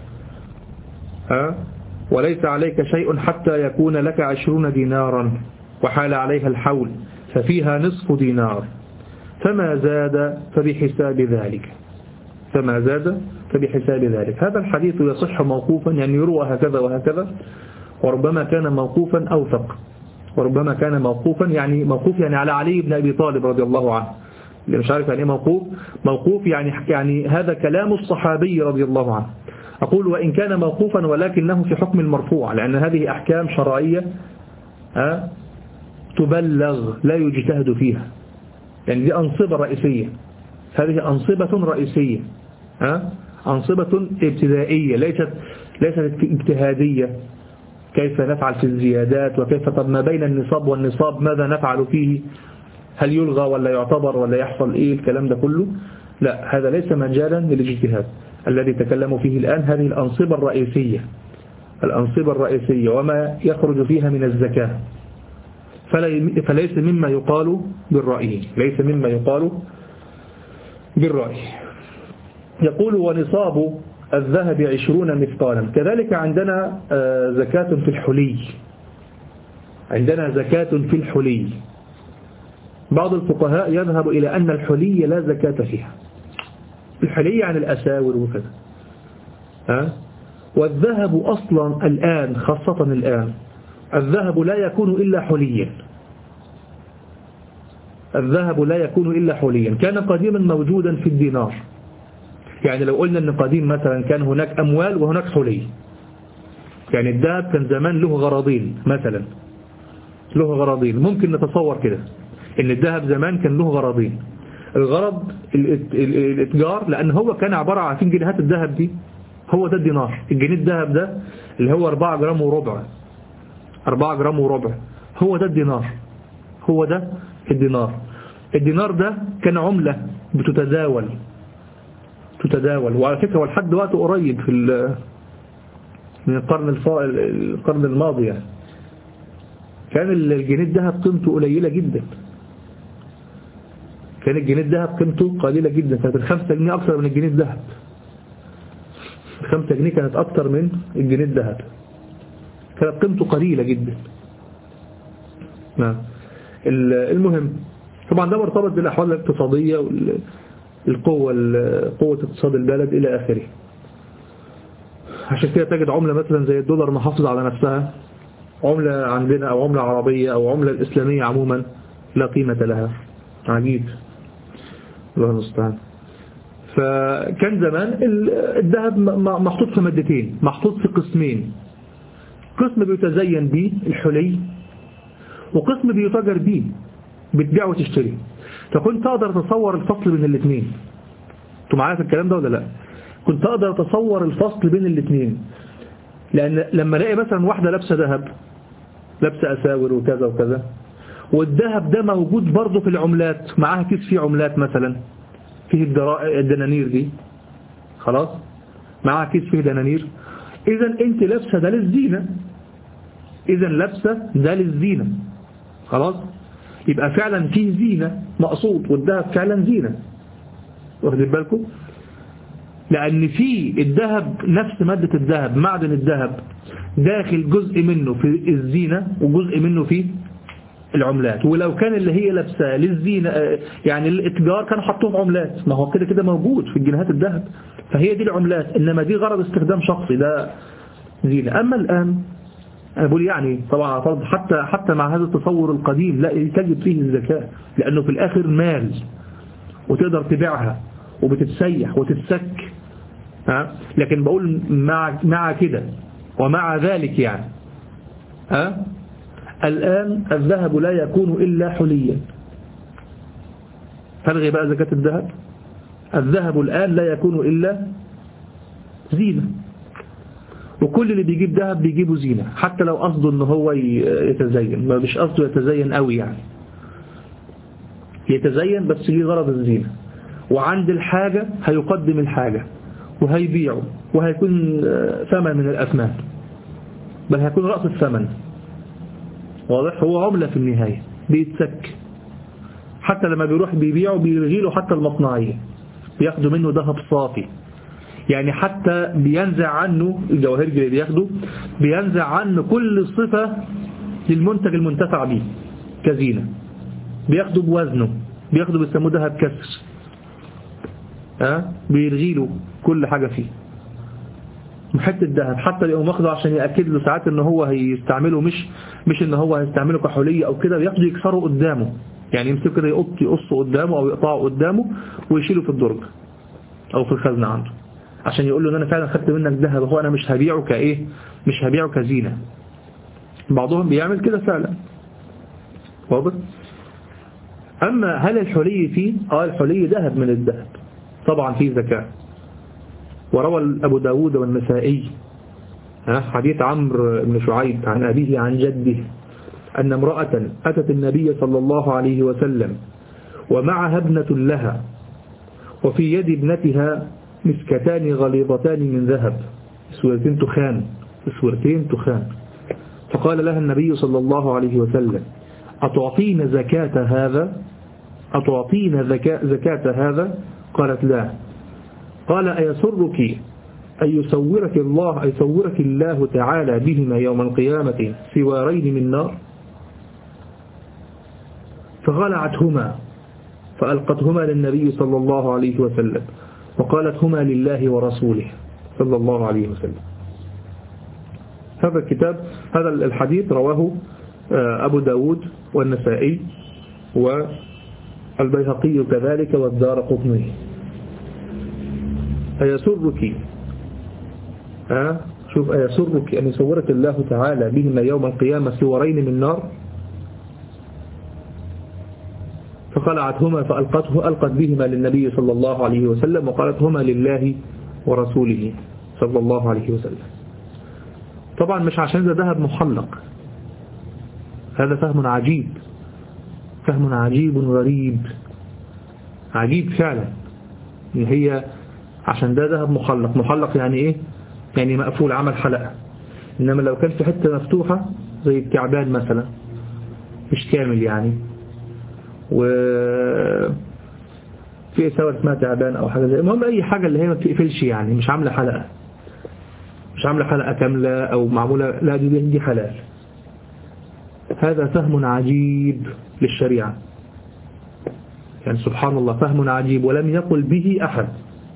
ها وليس عليك شيء حتى يكون لك عشرون دينارا وحال عليها الحول ففيها نصف دينار، فما زاد فبحساب ذلك، فما زاد فبحساب ذلك. هذا الحديث يصح موقوفا، يعني يروى هكذا وهكذا، وربما كان موقوفا أوثق، وربما كان موقوفا يعني موقوف يعني على علي بن أبي طالب رضي الله عنه، اللي مش عارف يعني ايه موقوف، موقوف يعني يعني هذا كلام الصحابي رضي الله عنه. أقول وإن كان موقوفا ولكنه في حكم المرفوع، لأن هذه أحكام شرعية ها تبلغ لا يجتهد فيها، يعني دي أنصبة رئيسية، هذه أنصبة رئيسية ها أنصبة ابتدائية، ليست ليست اجتهادية. كيف نفعل في الزيادات، وكيف طب ما بين النصاب والنصاب ماذا نفعل فيه، هل يلغى ولا يعتبر ولا يحصل ايه الكلام ده كله. لا، هذا ليس مجالا للاجتهاد. الذي تكلموا فيه الآن هذه الأنصبة الرئيسية، الأنصبة الرئيسية وما يخرج فيها من الزكاة، فليس مما يقال بالرأي، ليس مما يقال بالرأي. يقول ونصاب الذهب عشرون مثقالا. كذلك عندنا زكاة في الحلي، عندنا زكاة في الحلي. بعض الفقهاء يذهب إلى أن الحلي لا زكاة فيها، الحلي عن الأساور وكذا ها. والذهب أصلا الآن، خاصة الآن، الذهب لا يكون إلا حليا، الذهب لا يكون إلا حليا. كان قديما موجودا في الدينار، يعني لو قلنا أن قديم مثلا كان هناك أموال وهناك حلي، يعني الذهب كان زمان له غرضين، مثلا له غرضين، ممكن نتصور كده ان الذهب زمان كان له غرضين. الغرض الاتجار، لأن هو كان عبارة عن عارفين جنيهات الذهب دي، هو ده الدينار. الجنيه الذهب ده اللي هو أربعة جرام وربع، أربعة جرام وربع، هو ده الدينار، هو ده الدينار. الدينار ده كان عملة بتتداول تتداول وعلى فكرة ولحد وقت قريب في من القرن القرن الماضي يعني كان الجنيه الذهب قيمته قليلة جدا، كان الجنيه الذهب قيمته قليلة جدا، كانت الخمسة جنيه أكثر من الجنيه الذهب، الخمسة جنيه كانت أكثر من الجنيه الذهب، كانت قيمته قليلة جدا. نعم. المهم طبعا ده مرتبط بالأحوال الاقتصادية والقوة قوة اقتصاد البلد إلى آخره. عشان كده تجد عملة مثلا زي الدولار محافظة على نفسها، عملة عندنا أو عملة عربية أو عملة الإسلامية عموما لا قيمة لها. عجيب، الله المستعان. فكان زمان الذهب محطوط في مادتين، محطوط في قسمين، قسم بيتزين به الحلي وقسم بيتاجر به، بتبيع وتشتري. فكنت أقدر أتصور الفصل بين الاثنين. انتوا معايا في الكلام ده ولا لا؟ كنت أقدر أتصور الفصل بين الاثنين، لأن لما الاقي مثلا واحدة لابسة ذهب، لابسة أساور وكذا وكذا، والذهب ده موجود برضه في العملات، معاها كيس فيه عملات مثلا فيه الدنانير دي، خلاص معاها كيس فيه دنانير، إذا أنت لابسة ده للزينة، إذا لابسة ده للزينة، خلاص يبقى فعلا فيه زينة مقصود، والذهب فعلا زينة، واخدين بالكم؟ لأن في الذهب نفس مادة الذهب، معدن الذهب داخل جزء منه في الزينة وجزء منه في العملات. ولو كان اللي هي لابسه للزينة يعني الاتجار كانوا حطوه عملات، ما هو كده كده موجود في الجنيهات الذهب، فهي دي العملات، إنما دي غرض استخدام شخصي، ده زينة. أما الآن أنا بقول يعني طبعا فرض حتى حتى مع هذا التصور القديم لا تجد فيه الزكاة، لأنه في الآخر مال وتقدر تبيعها وبتتسيح وتتسك ها. لكن بقول مع مع كده ومع ذلك يعني ها الآن الذهب لا يكون إلا حليا. فالغي بقى زكاة الذهب، الذهب الآن لا يكون إلا زينة، وكل اللي بيجيب ذهب بيجيبه زينة، حتى لو قصده ان هو يتزين، ما مش قصده يتزين قوي يعني، يتزين بس ليه غرض الزينة، وعند الحاجة هيقدم الحاجة وهيبيعه وهيكون ثمن من الأثمان، بل هيكون رأس الثمن، واضح؟ هو عملة في النهاية بيتسك، حتى لما بيروح بيبيعه بيلغيله حتى المصنعية، بياخدوا منه ذهب صافي، يعني حتى بينزع عنه الجواهر اللي بياخده، بينزع عنه كل صفة للمنتج المنتفع به كزينة، بياخده بوزنه، بياخده بيسموه ذهب كسر، ها بيلغي له كل حاجة فيه، محط الذهب حتى يقوم واخده عشان يأكد له ساعات ان هو هيستعمله، مش مش ان هو هيستعمله كحلية او كده، بياخده يكسره قدامه يعني يمسك كده يقط يقصه قدامه أو يقطعه قدامه ويشيله في الدرج أو في الخزنة عنده، عشان يقول له ان انا فعلا خدت منك ذهب، هو انا مش هبيعه كايه، مش هبيعه كزينة. بعضهم بيعمل كده فعلا. واضح؟ اما هل الحلي فيه؟ اه الحلي ذهب من الذهب طبعا فيه زكاة. وروى ابو داود والنسائي حديث عمرو بن شعيب عن أبيه عن جده أن امرأة أتت النبي صلى الله عليه وسلم ومعها ابنة لها، وفي يد ابنتها مسكتان غليظتان من ذهب، سورتين تخان، سورتين تخان. فقال لها النبي صلى الله عليه وسلم: أتعطين زكاة هذا؟ أتعطين زكاة هذا؟ قالت: لا. قال: أيسرك أن يصورك الله أن يصورك الله تعالى بهما يوم القيامة سوارين من نار؟ فغلعتهما فألقتهما للنبي صلى الله عليه وسلم وقالت: هما لله ورسوله صلى الله عليه وسلم. هذا الكتاب هذا الحديث رواه أبو داود والنسائي والبيهقي كذلك والدارقطني. أيسرك ها شوف أيسرك أن يصورك الله تعالى بهما يوم القيامة سوارين من نار؟ فخلعتهما فألقته ألقت بهما للنبي صلى الله عليه وسلم وقالت: هما لله ورسوله صلى الله عليه وسلم. طبعا مش عشان ده ذهب محلق، هذا فهم عجيب، فهم عجيب غريب، عجيب فعلا. هي عشان ده ذهب محلق، محلق يعني ايه؟ يعني مقفول، عمل حلقة. انما لو كان في حتة مفتوحة زي الكعبان مثلا مش كامل يعني، و في سوى اسمها تعبان او حاجة زي، المهم اي حاجة اللي هي ما بتقفلش يعني، مش عاملة حلقة، مش عاملة حلقة كاملة او معمولة، لا دي دي حلال. هذا فهم عجيب للشريعة يعني، سبحان الله، فهم عجيب ولم يقل به أحد،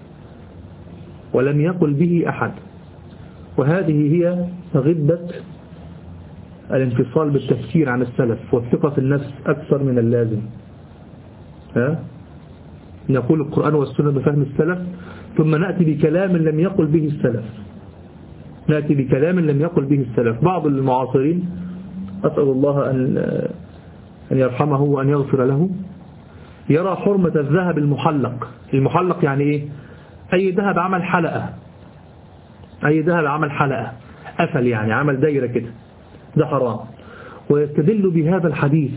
ولم يقل به أحد. وهذه هي غبة الانفصال بالتفكير عن السلف والثقة في النفس أكثر من اللازم. ها؟ نقول القرآن والسنة بفهم السلف ثم نأتي بكلام لم يقل به السلف، نأتي بكلام لم يقل به السلف. بعض المعاصرين أسأل الله أن أن يرحمه وأن يغفر له يرى حرمة الذهب المحلق. المحلق يعني إيه؟ أي ذهب عمل حلقة، أي ذهب عمل حلقة قفل يعني، عمل دايرة كده، ده حرام. ويستدل بهذا الحديث،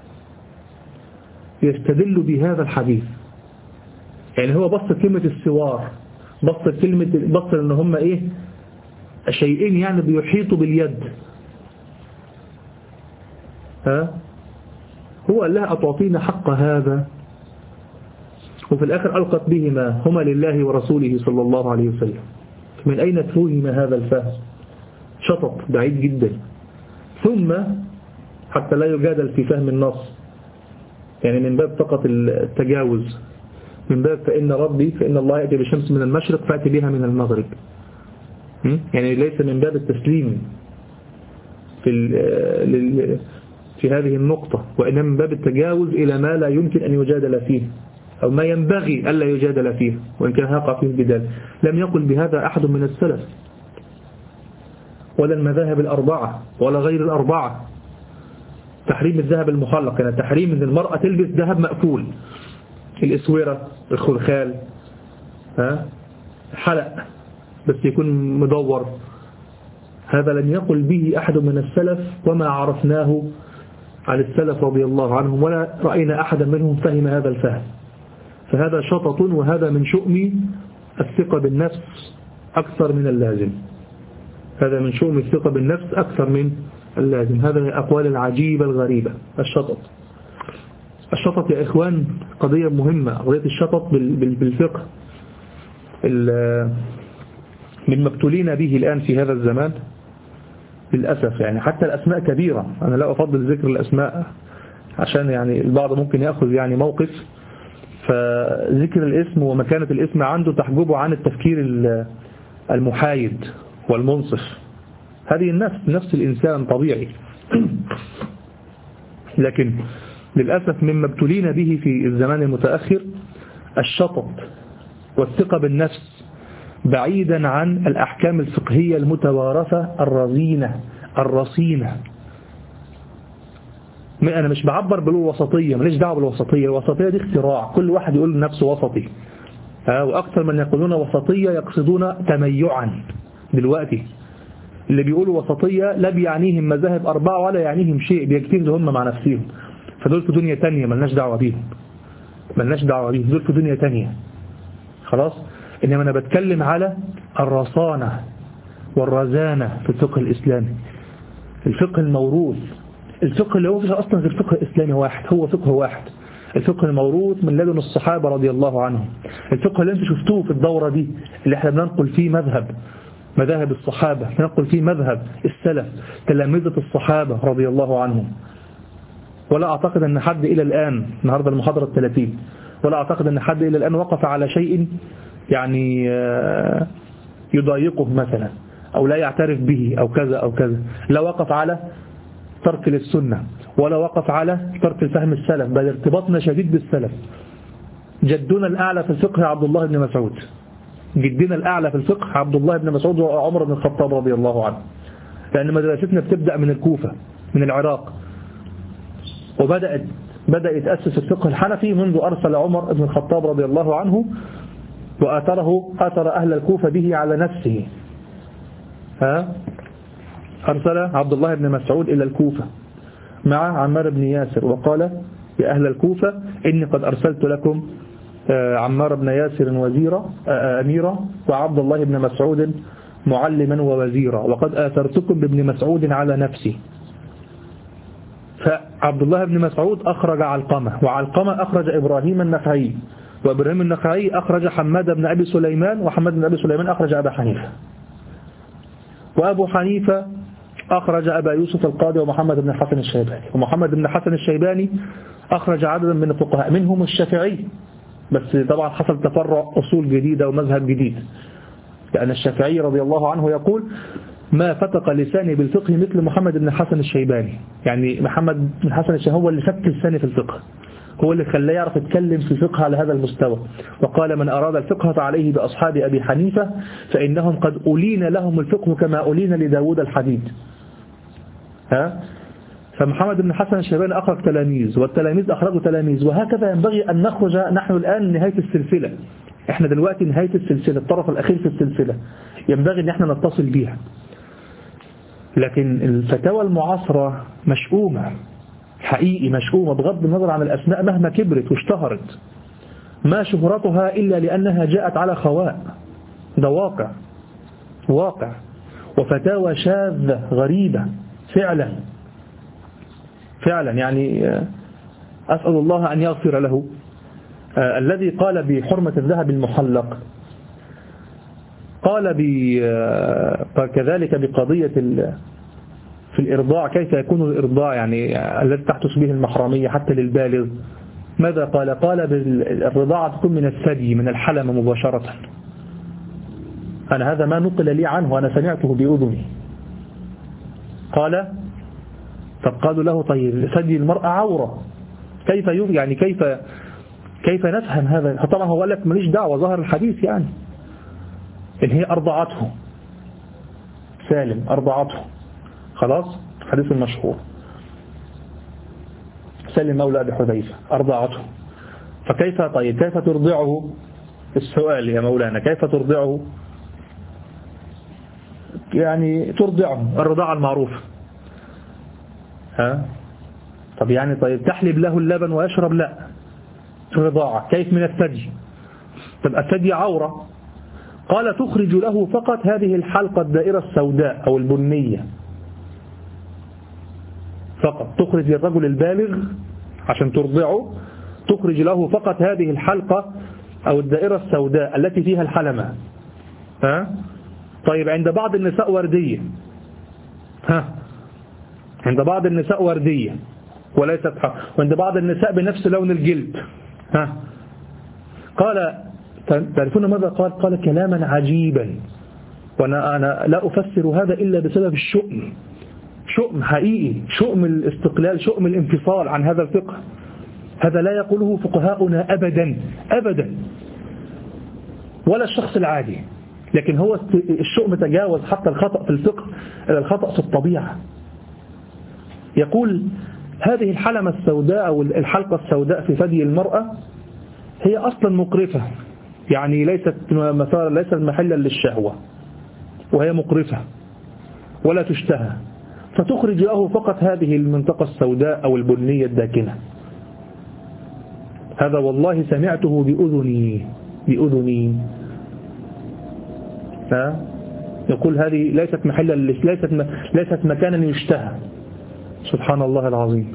يستدل بهذا الحديث يعني هو بص كلمة السوار، بص كلمة، بص إن هم إيه؟ شيئين يعني بيحيطوا باليد. ها؟ هو قال لها: أتعطينا حق هذا؟ وفي الآخر ألقت بهما هما لله ورسوله صلى الله عليه وسلم. من أين فهم هذا الفهم؟ شطط بعيد جدا. ثم حتى لا يجادل في فهم النص يعني، من باب فقط التجاوز، من باب فإن ربي فإن الله يأتي بشمس من المشرق فأتي بها من المغرب، يعني ليس من باب التسليم في في هذه النقطة، وإنما من باب التجاوز إلى ما لا يمكن أن يجادل فيه أو ما ينبغي ألا يجادل فيه وإن كان هيقع فيه الجدال. لم يقل بهذا أحد من السلف ولا المذاهب الأربعة ولا غير الأربعة. تحريم الذهب المحلق يعني تحريم أن المرأة تلبس ذهب مقفول، الإسورة، الخلخال، ها حلق بس يكون مدور، هذا لم يقل به أحد من السلف وما عرفناه عن السلف رضي الله عنهم ولا رأينا أحدا منهم فهم هذا الفهم. فهذا شطط، وهذا من شؤم الثقة بالنفس أكثر من اللازم، هذا من شؤم الثقة بالنفس أكثر من اللازم. هذا من الأقوال العجيبة الغريبة. الشطط، الشطط يا إخوان قضية مهمة، قضية الشطط بالفقه من مبتولين به الآن في هذا الزمان للأسف يعني. حتى الأسماء كبيرة، أنا لا أفضل ذكر الأسماء عشان يعني البعض ممكن يأخذ يعني موقف، فذكر الاسم ومكانة الاسم عنده تحجبه عن التفكير المحايد والمنصف. هذه النفس، نفس الإنسان طبيعي، لكن للأسف مما ابتلينا به في الزمان المتأخر الشطط والثقة بالنفس بعيدا عن الأحكام الفقهية المتوارثة الرزينة الرصينة. أنا مش بعبر بالوسطية، ماليش دعوة بالوسطية، الوسطية دي اختراع، كل واحد يقول لنفسه وسطي، وأكثر من يقولون وسطية يقصدون تميعا. دلوقتي اللي بيقولوا وسطية لا بيعنيهم مذاهب أربعة ولا يعنيهم شيء، بيجتهدوا هم مع نفسهم، فدول في دنيا تانية ملناش دعوة بيهم، ملناش دعوة بيهم، دول في دنيا تانية خلاص. إنما أنا بتكلم على الرصانة والرزانة في الفقه الإسلامي، الفقه الموروث، الفقه اللي هو فيه أصلا غير فقه إسلامي واحد، هو فقه واحد، الفقه الموروث من لدن الصحابة رضي الله عنهم، الفقه اللي انتم شفتوه في الدورة دي اللي احنا بننقل فيه مذهب مذاهب الصحابة، بننقل فيه مذهب السلف تلامذة الصحابة رضي الله عنهم. ولا أعتقد أن حد إلى الآن، النهاردة المحاضرة الثلاثين، ولا أعتقد أن حد إلى الآن وقف على شيء يعني يضايقه مثلا أو لا يعترف به أو كذا أو كذا، لا وقف على ترك للسنة ولا وقف على ترك فهم السلف، بل ارتباطنا شديد بالسلف. جدنا الأعلى في الفقه عبد الله بن مسعود، جدنا الأعلى في الفقه عبد الله بن مسعود وعمر بن الخطاب رضي الله عنه، لأن مدرستنا بتبدأ من الكوفة من العراق، وبدأت بدأ يتأسس الفقه الحنفي منذ أرسل عمر بن الخطاب رضي الله عنه وآثره آثر أهل الكوفة به على نفسه. ها أرسل عبد الله بن مسعود إلى الكوفة مع عمار بن ياسر وقال يا أهل الكوفة إني قد أرسلت لكم عمار بن ياسر وزيرا أميرا وعبد الله بن مسعود معلما ووزيرا، وقد آثرتكم بابن مسعود على نفسي. فعبد الله بن مسعود أخرج علقمة، وعلقمة أخرج إبراهيم النخعي، وإبراهيم النخعي أخرج حماد بن أبي سليمان، وحماد بن أبي سليمان أخرج أبا حنيفة، وأبو حنيفة أخرج أبا يوسف القاضي ومحمد بن الحسن الشيباني، ومحمد بن الحسن الشيباني أخرج عددا من الفقهاء منهم الشافعي، بس طبعا حصل تفرع أصول جديدة ومذهب جديد، لأن الشافعي رضي الله عنه يقول ما فتق لساني بالفقه مثل محمد بن الحسن الشيباني، يعني محمد بن الحسن الشيباني هو اللي فك لساني في الفقه، هو اللي خلاه يعرف يتكلم في الفقه على هذا المستوى. وقال من أراد الفقه فعليه بأصحاب أبي حنيفة فإنهم قد أولين لهم الفقه كما أولين لداود الحديد. ها؟ فمحمد بن الحسن الشيباني أخرج تلاميذ، والتلاميذ أخرجوا تلاميذ، وهكذا ينبغي أن نخرج نحن الآن نهاية السلسلة. احنا دلوقتي نهاية السلسلة، الطرف الأخير في السلسلة، ينبغي أن احنا نتصل بيها. لكن الفتاوى المعاصرة مشؤومة حقيقي، مشؤومة بغض النظر عن الأسماء مهما كبرت واشتهرت، ما شهرتها إلا لأنها جاءت على خواء، ده واقع واقع وفتاوى شاذة غريبة فعلا فعلا. يعني أسأل الله أن يغفر له آه الذي قال بحرمة الذهب المحلق، قال آه كذلك بقضية في الإرضاع، كيف يكون الإرضاع يعني الذي تحدث به المحرمية حتى للبالغ. ماذا قال؟ قال بالرضاعة تكون من الثدي من الحلم مباشرة. أنا هذا ما نقل لي عنه وأنا سمعته بأذني. قال طب قالوا له طيب ثدي المرأة عورة، كيف يعني كيف كيف نفهم هذا؟ طبعا هو قال لك ماليش دعوة، ظهر الحديث يعني إن هي أرضعته سالم، أرضعته خلاص، الحديث المشهور سالم مولى أبي حذيفة أرضعته، فكيف طيب كيف ترضعه؟ السؤال يا مولانا كيف ترضعه؟ يعني ترضعه الرضاعة المعروفة. ها طب يعني طيب تحلب له اللبن ويشرب؟ لا، الرضاعة كيف من الثدي؟ طب الثدي عورة. قال تخرج له فقط هذه الحلقة الدائرة السوداء أو البنية فقط، تخرج الرجل البالغ عشان ترضعه، تخرج له فقط هذه الحلقة أو الدائرة السوداء التي فيها الحلمة. ها طيب عند بعض النساء وردية، ها عند بعض النساء وردية وليست حق، وعند بعض النساء بنفس لون الجلد. ها قال تعرفون ماذا قال؟ قال كلاما عجيبا، وأنا أنا لا أفسر هذا إلا بسبب الشؤم، شؤم حقيقي، شؤم الاستقلال، شؤم الانفصال عن هذا الفقه. هذا لا يقوله فقهاؤنا أبدا أبدا، ولا الشخص العادي. لكن هو الشؤم تجاوز حتى الخطأ في الفقه إلى الخطأ في الطبيعة. يقول هذه الحلمة السوداء أو الحلقة السوداء في ثدي المرأة هي أصلا مقرفة، يعني ليست مثلا ليست محلا للشهوة، وهي مقرفة ولا تشتهى، فتخرج له فقط هذه المنطقة السوداء أو البنية الداكنة. هذا والله سمعته بأذني بأذني ها؟ يقول هذه ليست محلا ليست ليست مكانا يشتهى. سبحان الله العظيم.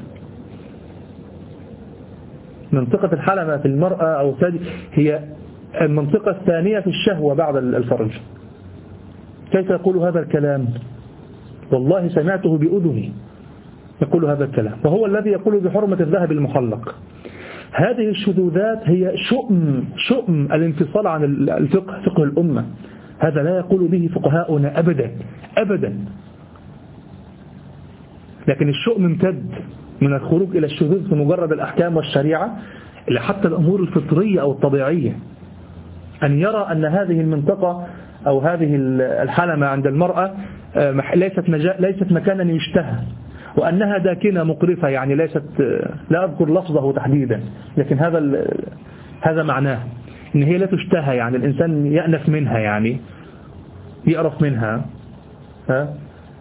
منطقة الحلمة في المرأة أو الثدي هي المنطقة الثانية في الشهوة بعد الفرج. كيف يقول هذا الكلام؟ والله سمعته بأذني يقول هذا الكلام، وهو الذي يقول بحرمة الذهب المحلق. هذه الشذوذات هي شؤم شؤم الانفصال عن الفقه، فقه الأمة. هذا لا يقول به فقهاؤنا أبدا أبدا. لكن الشؤم امتد من الخروج إلى الشذوذ في مجرد الأحكام والشريعة إلى حتى الأمور الفطرية أو الطبيعية. أن يرى أن هذه المنطقة أو هذه الحلمة عند المرأة ليست ليست مكانا يشتهى، وأنها داكنة مقرفة، يعني ليست، لا أذكر لفظه تحديدا، لكن هذا هذا معناه إن هي لا تشتهى، يعني الإنسان يأنف منها، يعني يقرف منها. ها؟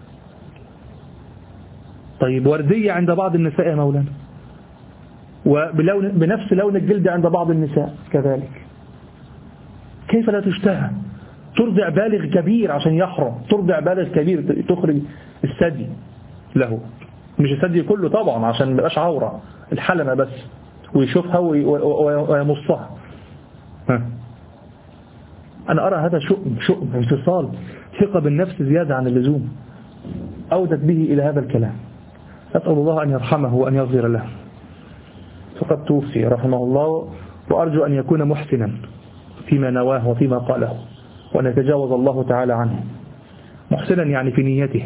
طيب وردية عند بعض النساء يا مولانا، وبلون بنفس لون الجلد عند بعض النساء كذلك. كيف لا تشتهى؟ ترضع بالغ كبير عشان يحرم، ترضع بالغ كبير تخرج الثدي له، مش الثدي كله طبعا عشان ما يبقاش عورة، الحلمة بس، ويشوفها ويمصها. ها. أنا أرى هذا شؤم شؤم انفصال، ثقة بالنفس زيادة عن اللزوم أودت به إلى هذا الكلام. أسأل الله أن يرحمه وأن يغفر له، فقد توفي رحمه الله، وأرجو أن يكون محسنا فيما نواه وفيما قاله، وأن يتجاوز الله تعالى عنه، محسنا يعني في نيته.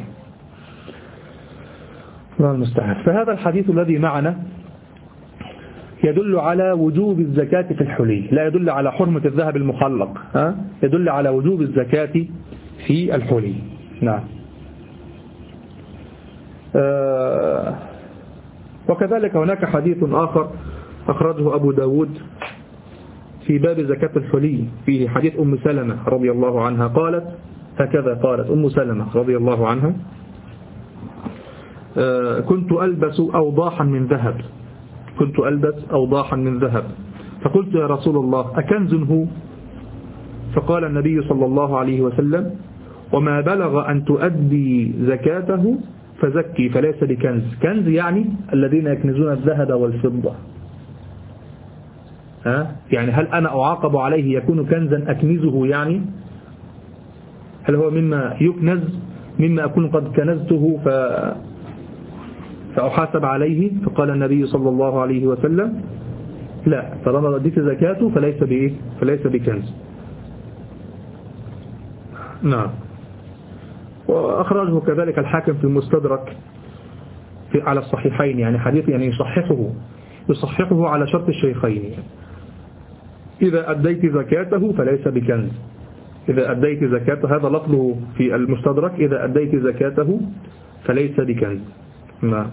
الله المستعان. فهذا الحديث الذي معنا يدل على وجوب الزكاة في الحلي، لا يدل على حرمة الذهب المحلق، ها؟ يدل على وجوب الزكاة في الحلي. نعم. آه وكذلك هناك حديث آخر أخرجه أبو داود في باب زكاة الحلي، فيه حديث أم سلمة رضي الله عنها قالت هكذا، قالت أم سلمة رضي الله عنها: آه كنت ألبس أوضاحا من ذهب كنت ألبس أوضاحا من ذهب فقلت يا رسول الله أكنز هو؟ فقال النبي صلى الله عليه وسلم: وما بلغ أن تؤدي زكاته فزكي فليس بكنز. كنز يعني الذين يكنزون الذهب والفضة. ها؟ يعني هل أنا أعاقب عليه يكون كنزا أكنزه؟ يعني هل هو مما يكنز، مما أكون قد كنزته ف... فأحاسب عليه؟ فقال النبي صلى الله عليه وسلم: لا، طالما رديت زكاته فليس بإيه؟ فليس بكنز. نعم. وأخرجه كذلك الحاكم في المستدرك في على الصحيحين، يعني حديث يعني يصححه يصححه على شرط الشيخين. إذا أديت زكاته فليس بكنز، إذا أديت زكاته، هذا لفظه في المستدرك: إذا أديت زكاته فليس بكنز. نعم.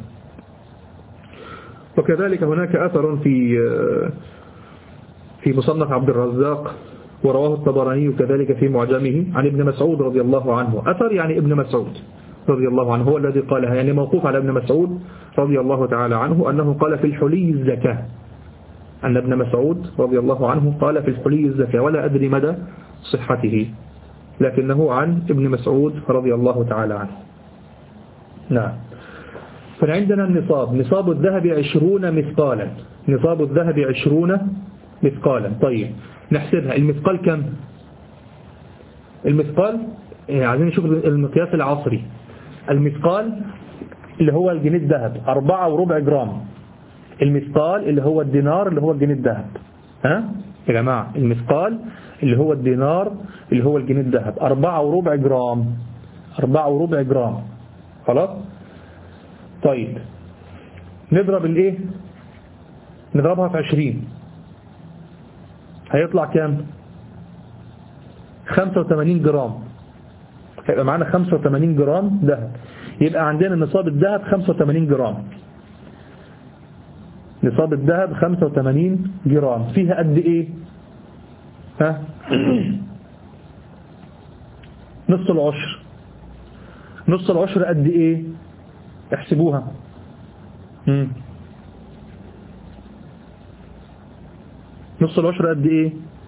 وكذلك هناك أثر في في مصنف عبد الرزاق، ورواه الطبراني كذلك في معجمه، عن ابن مسعود رضي الله عنه. أثر يعني ابن مسعود رضي الله عنه هو الذي قالها، يعني موقوف على ابن مسعود رضي الله تعالى عنه أنه قال في الحلي الزكاة، أن ابن مسعود رضي الله عنه قال في الحلي الزكاة، ولا أدري مدى صحته، لكنه عن ابن مسعود رضي الله تعالى عنه. نعم. فعندنا النصاب، نصاب الذهب عشرون مثقالا، نصاب الذهب عشرون مثقالا. طيب نحسبها، المثقال كم؟ المثقال يعني عايزين نشوف المقياس العصري. المثقال اللي هو الجنيه الذهب أربعة وربع جرام، المثقال اللي هو الدينار اللي هو الجنيه الذهب. ها يا جماعة، المثقال اللي هو الدينار اللي هو الجنيه الذهب أربعة وربع جرام، أربعة وربع جرام. خلاص. طيب نضرب الايه نضربها في عشرين هيطلع كام؟ خمسة وثمانين جرام. هيبقى معانا خمسة وثمانين جرام ذهب. يبقى عندنا نصاب الذهب خمسة وثمانين جرام. نصاب الذهب خمسة وثمانين جرام. فيها قد ايه؟ ها؟ نص العشر. نص العشر قد ايه؟ احسبوها. مم. نص العشر قد ايه؟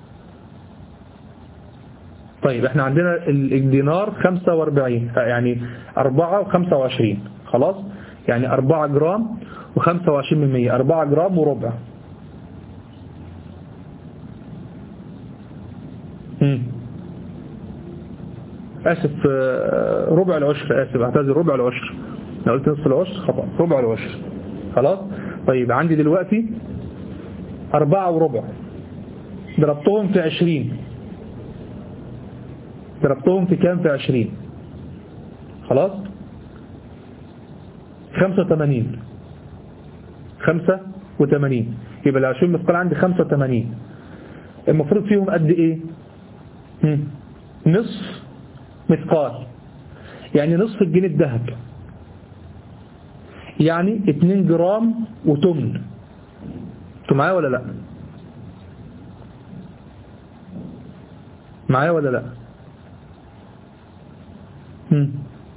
طيب احنا عندنا الدينار خمسة واربعين، يعني اربعة وخمسة وعشرين. خلاص؟ يعني اربعة جرام وخمسة وعشرين من مية، اربعة جرام وربع. مم. اسف، ربع العشر، اسف اعتذر، ربع العشر. انا قلت نصف العشر خطأ، ربع العشر. خلاص؟ طيب عندي دلوقتي اربعة وربع، ضربتهم في عشرين. ضربتهم في كام؟ في عشرين. خلاص؟ خمسة وثمانين. خمسة وثمانين. يبقى العشرين مثقال عندي خمسة وثمانين. المفروض فيهم قد ايه؟ هم. نصف مثقال، يعني نصف الجنيه الذهب، يعني اتنين جرام وتمن. انتوا معايا ولا لا؟ معايا ولا لا؟ هم.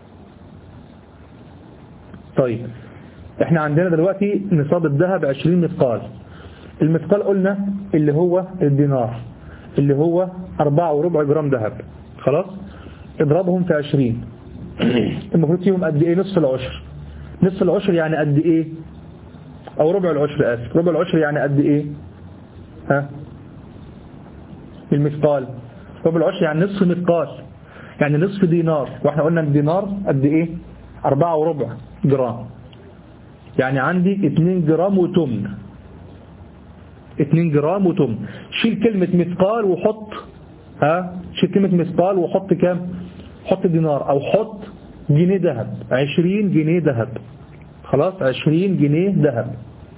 طيب احنا عندنا دلوقتي نصاب الذهب عشرين مثقال. المثقال قلنا اللي هو الدينار، اللي هو أربعة وربع جرام ذهب. خلاص؟ اضربهم في عشرين. المفروض فيهم قد ايه؟ نصف العشر. نصف العشر يعني قد ايه؟ او ربع العشر، اسف، ربع العشر يعني قد ايه؟ ها؟ المثقال ربع العشر يعني نصف مثقال، يعني نصف دينار. واحنا قلنا الدينار قد ايه؟ أربعة وربع جرام، يعني عندي اتنين جرام وتمن. اتنين جرام وتمن. شيل كلمة مثقال وحط، ها، شيل كلمة مثقال وحط كام؟ حط دينار، او حط جنيه ذهب. عشرين جنيه ذهب. خلاص؟ عشرين جنيه ذهب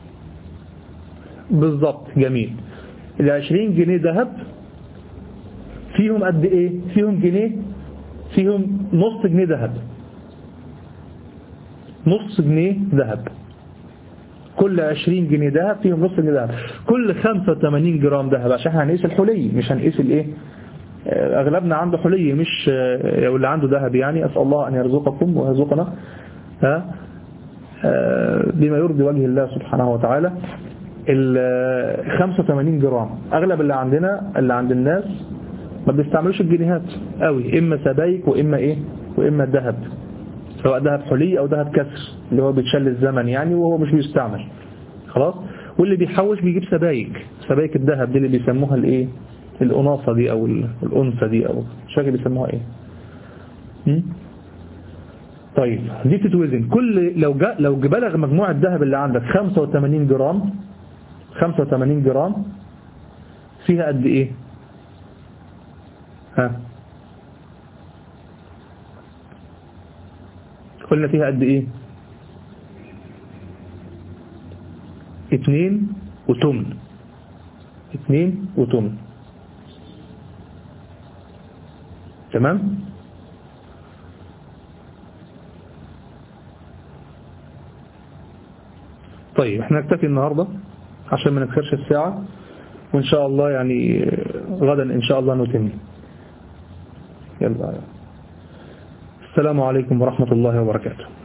بالضبط. جميل. العشرين جنيه ذهب فيهم قد ايه؟ فيهم جنيه، فيهم نص جنيه ذهب. نص جنيه ذهب. كل عشرين جنيه ذهب فيهم نص جنيه ذهب. كل خمسة وثمانين جرام ذهب، عشان احنا هنقيس الحلي مش هنقيس الايه. اغلبنا عنده حلي مش اللي عنده ذهب، يعني اسال الله ان يرزقكم ويرزقنا ها بما يرضي وجه الله سبحانه وتعالى. ال خمسة وثمانين جرام اغلب اللي عندنا، اللي عند الناس ما بيستعملوش الجنيهات قوي، اما سبايك واما ايه، واما الذهب، سواء ذهب حلي او ذهب كسر اللي هو بيتشل الزمن يعني وهو مش بيستعمل. خلاص؟ واللي بيحوش بيجيب سبايك، سبايك الذهب دي اللي بيسموها الايه، الأناصة دي او الأنثى دي، او مش فاكر بيسموها ايه. م? طيب دي تتوزن. كل لو جاء لو بلغ مجموع الذهب اللي عندك خمسة وثمانين جرام، خمسة وثمانين جرام فيها قد ايه؟ ها قلنا فيها قد ايه؟ اتنين وتمن. اتنين وتمن. تمام؟ طيب احنا نكتفي النهاردة عشان ما نتخرش الساعة، وان شاء الله يعني غدا ان شاء الله نتم. يلا، السلام عليكم ورحمة الله وبركاته.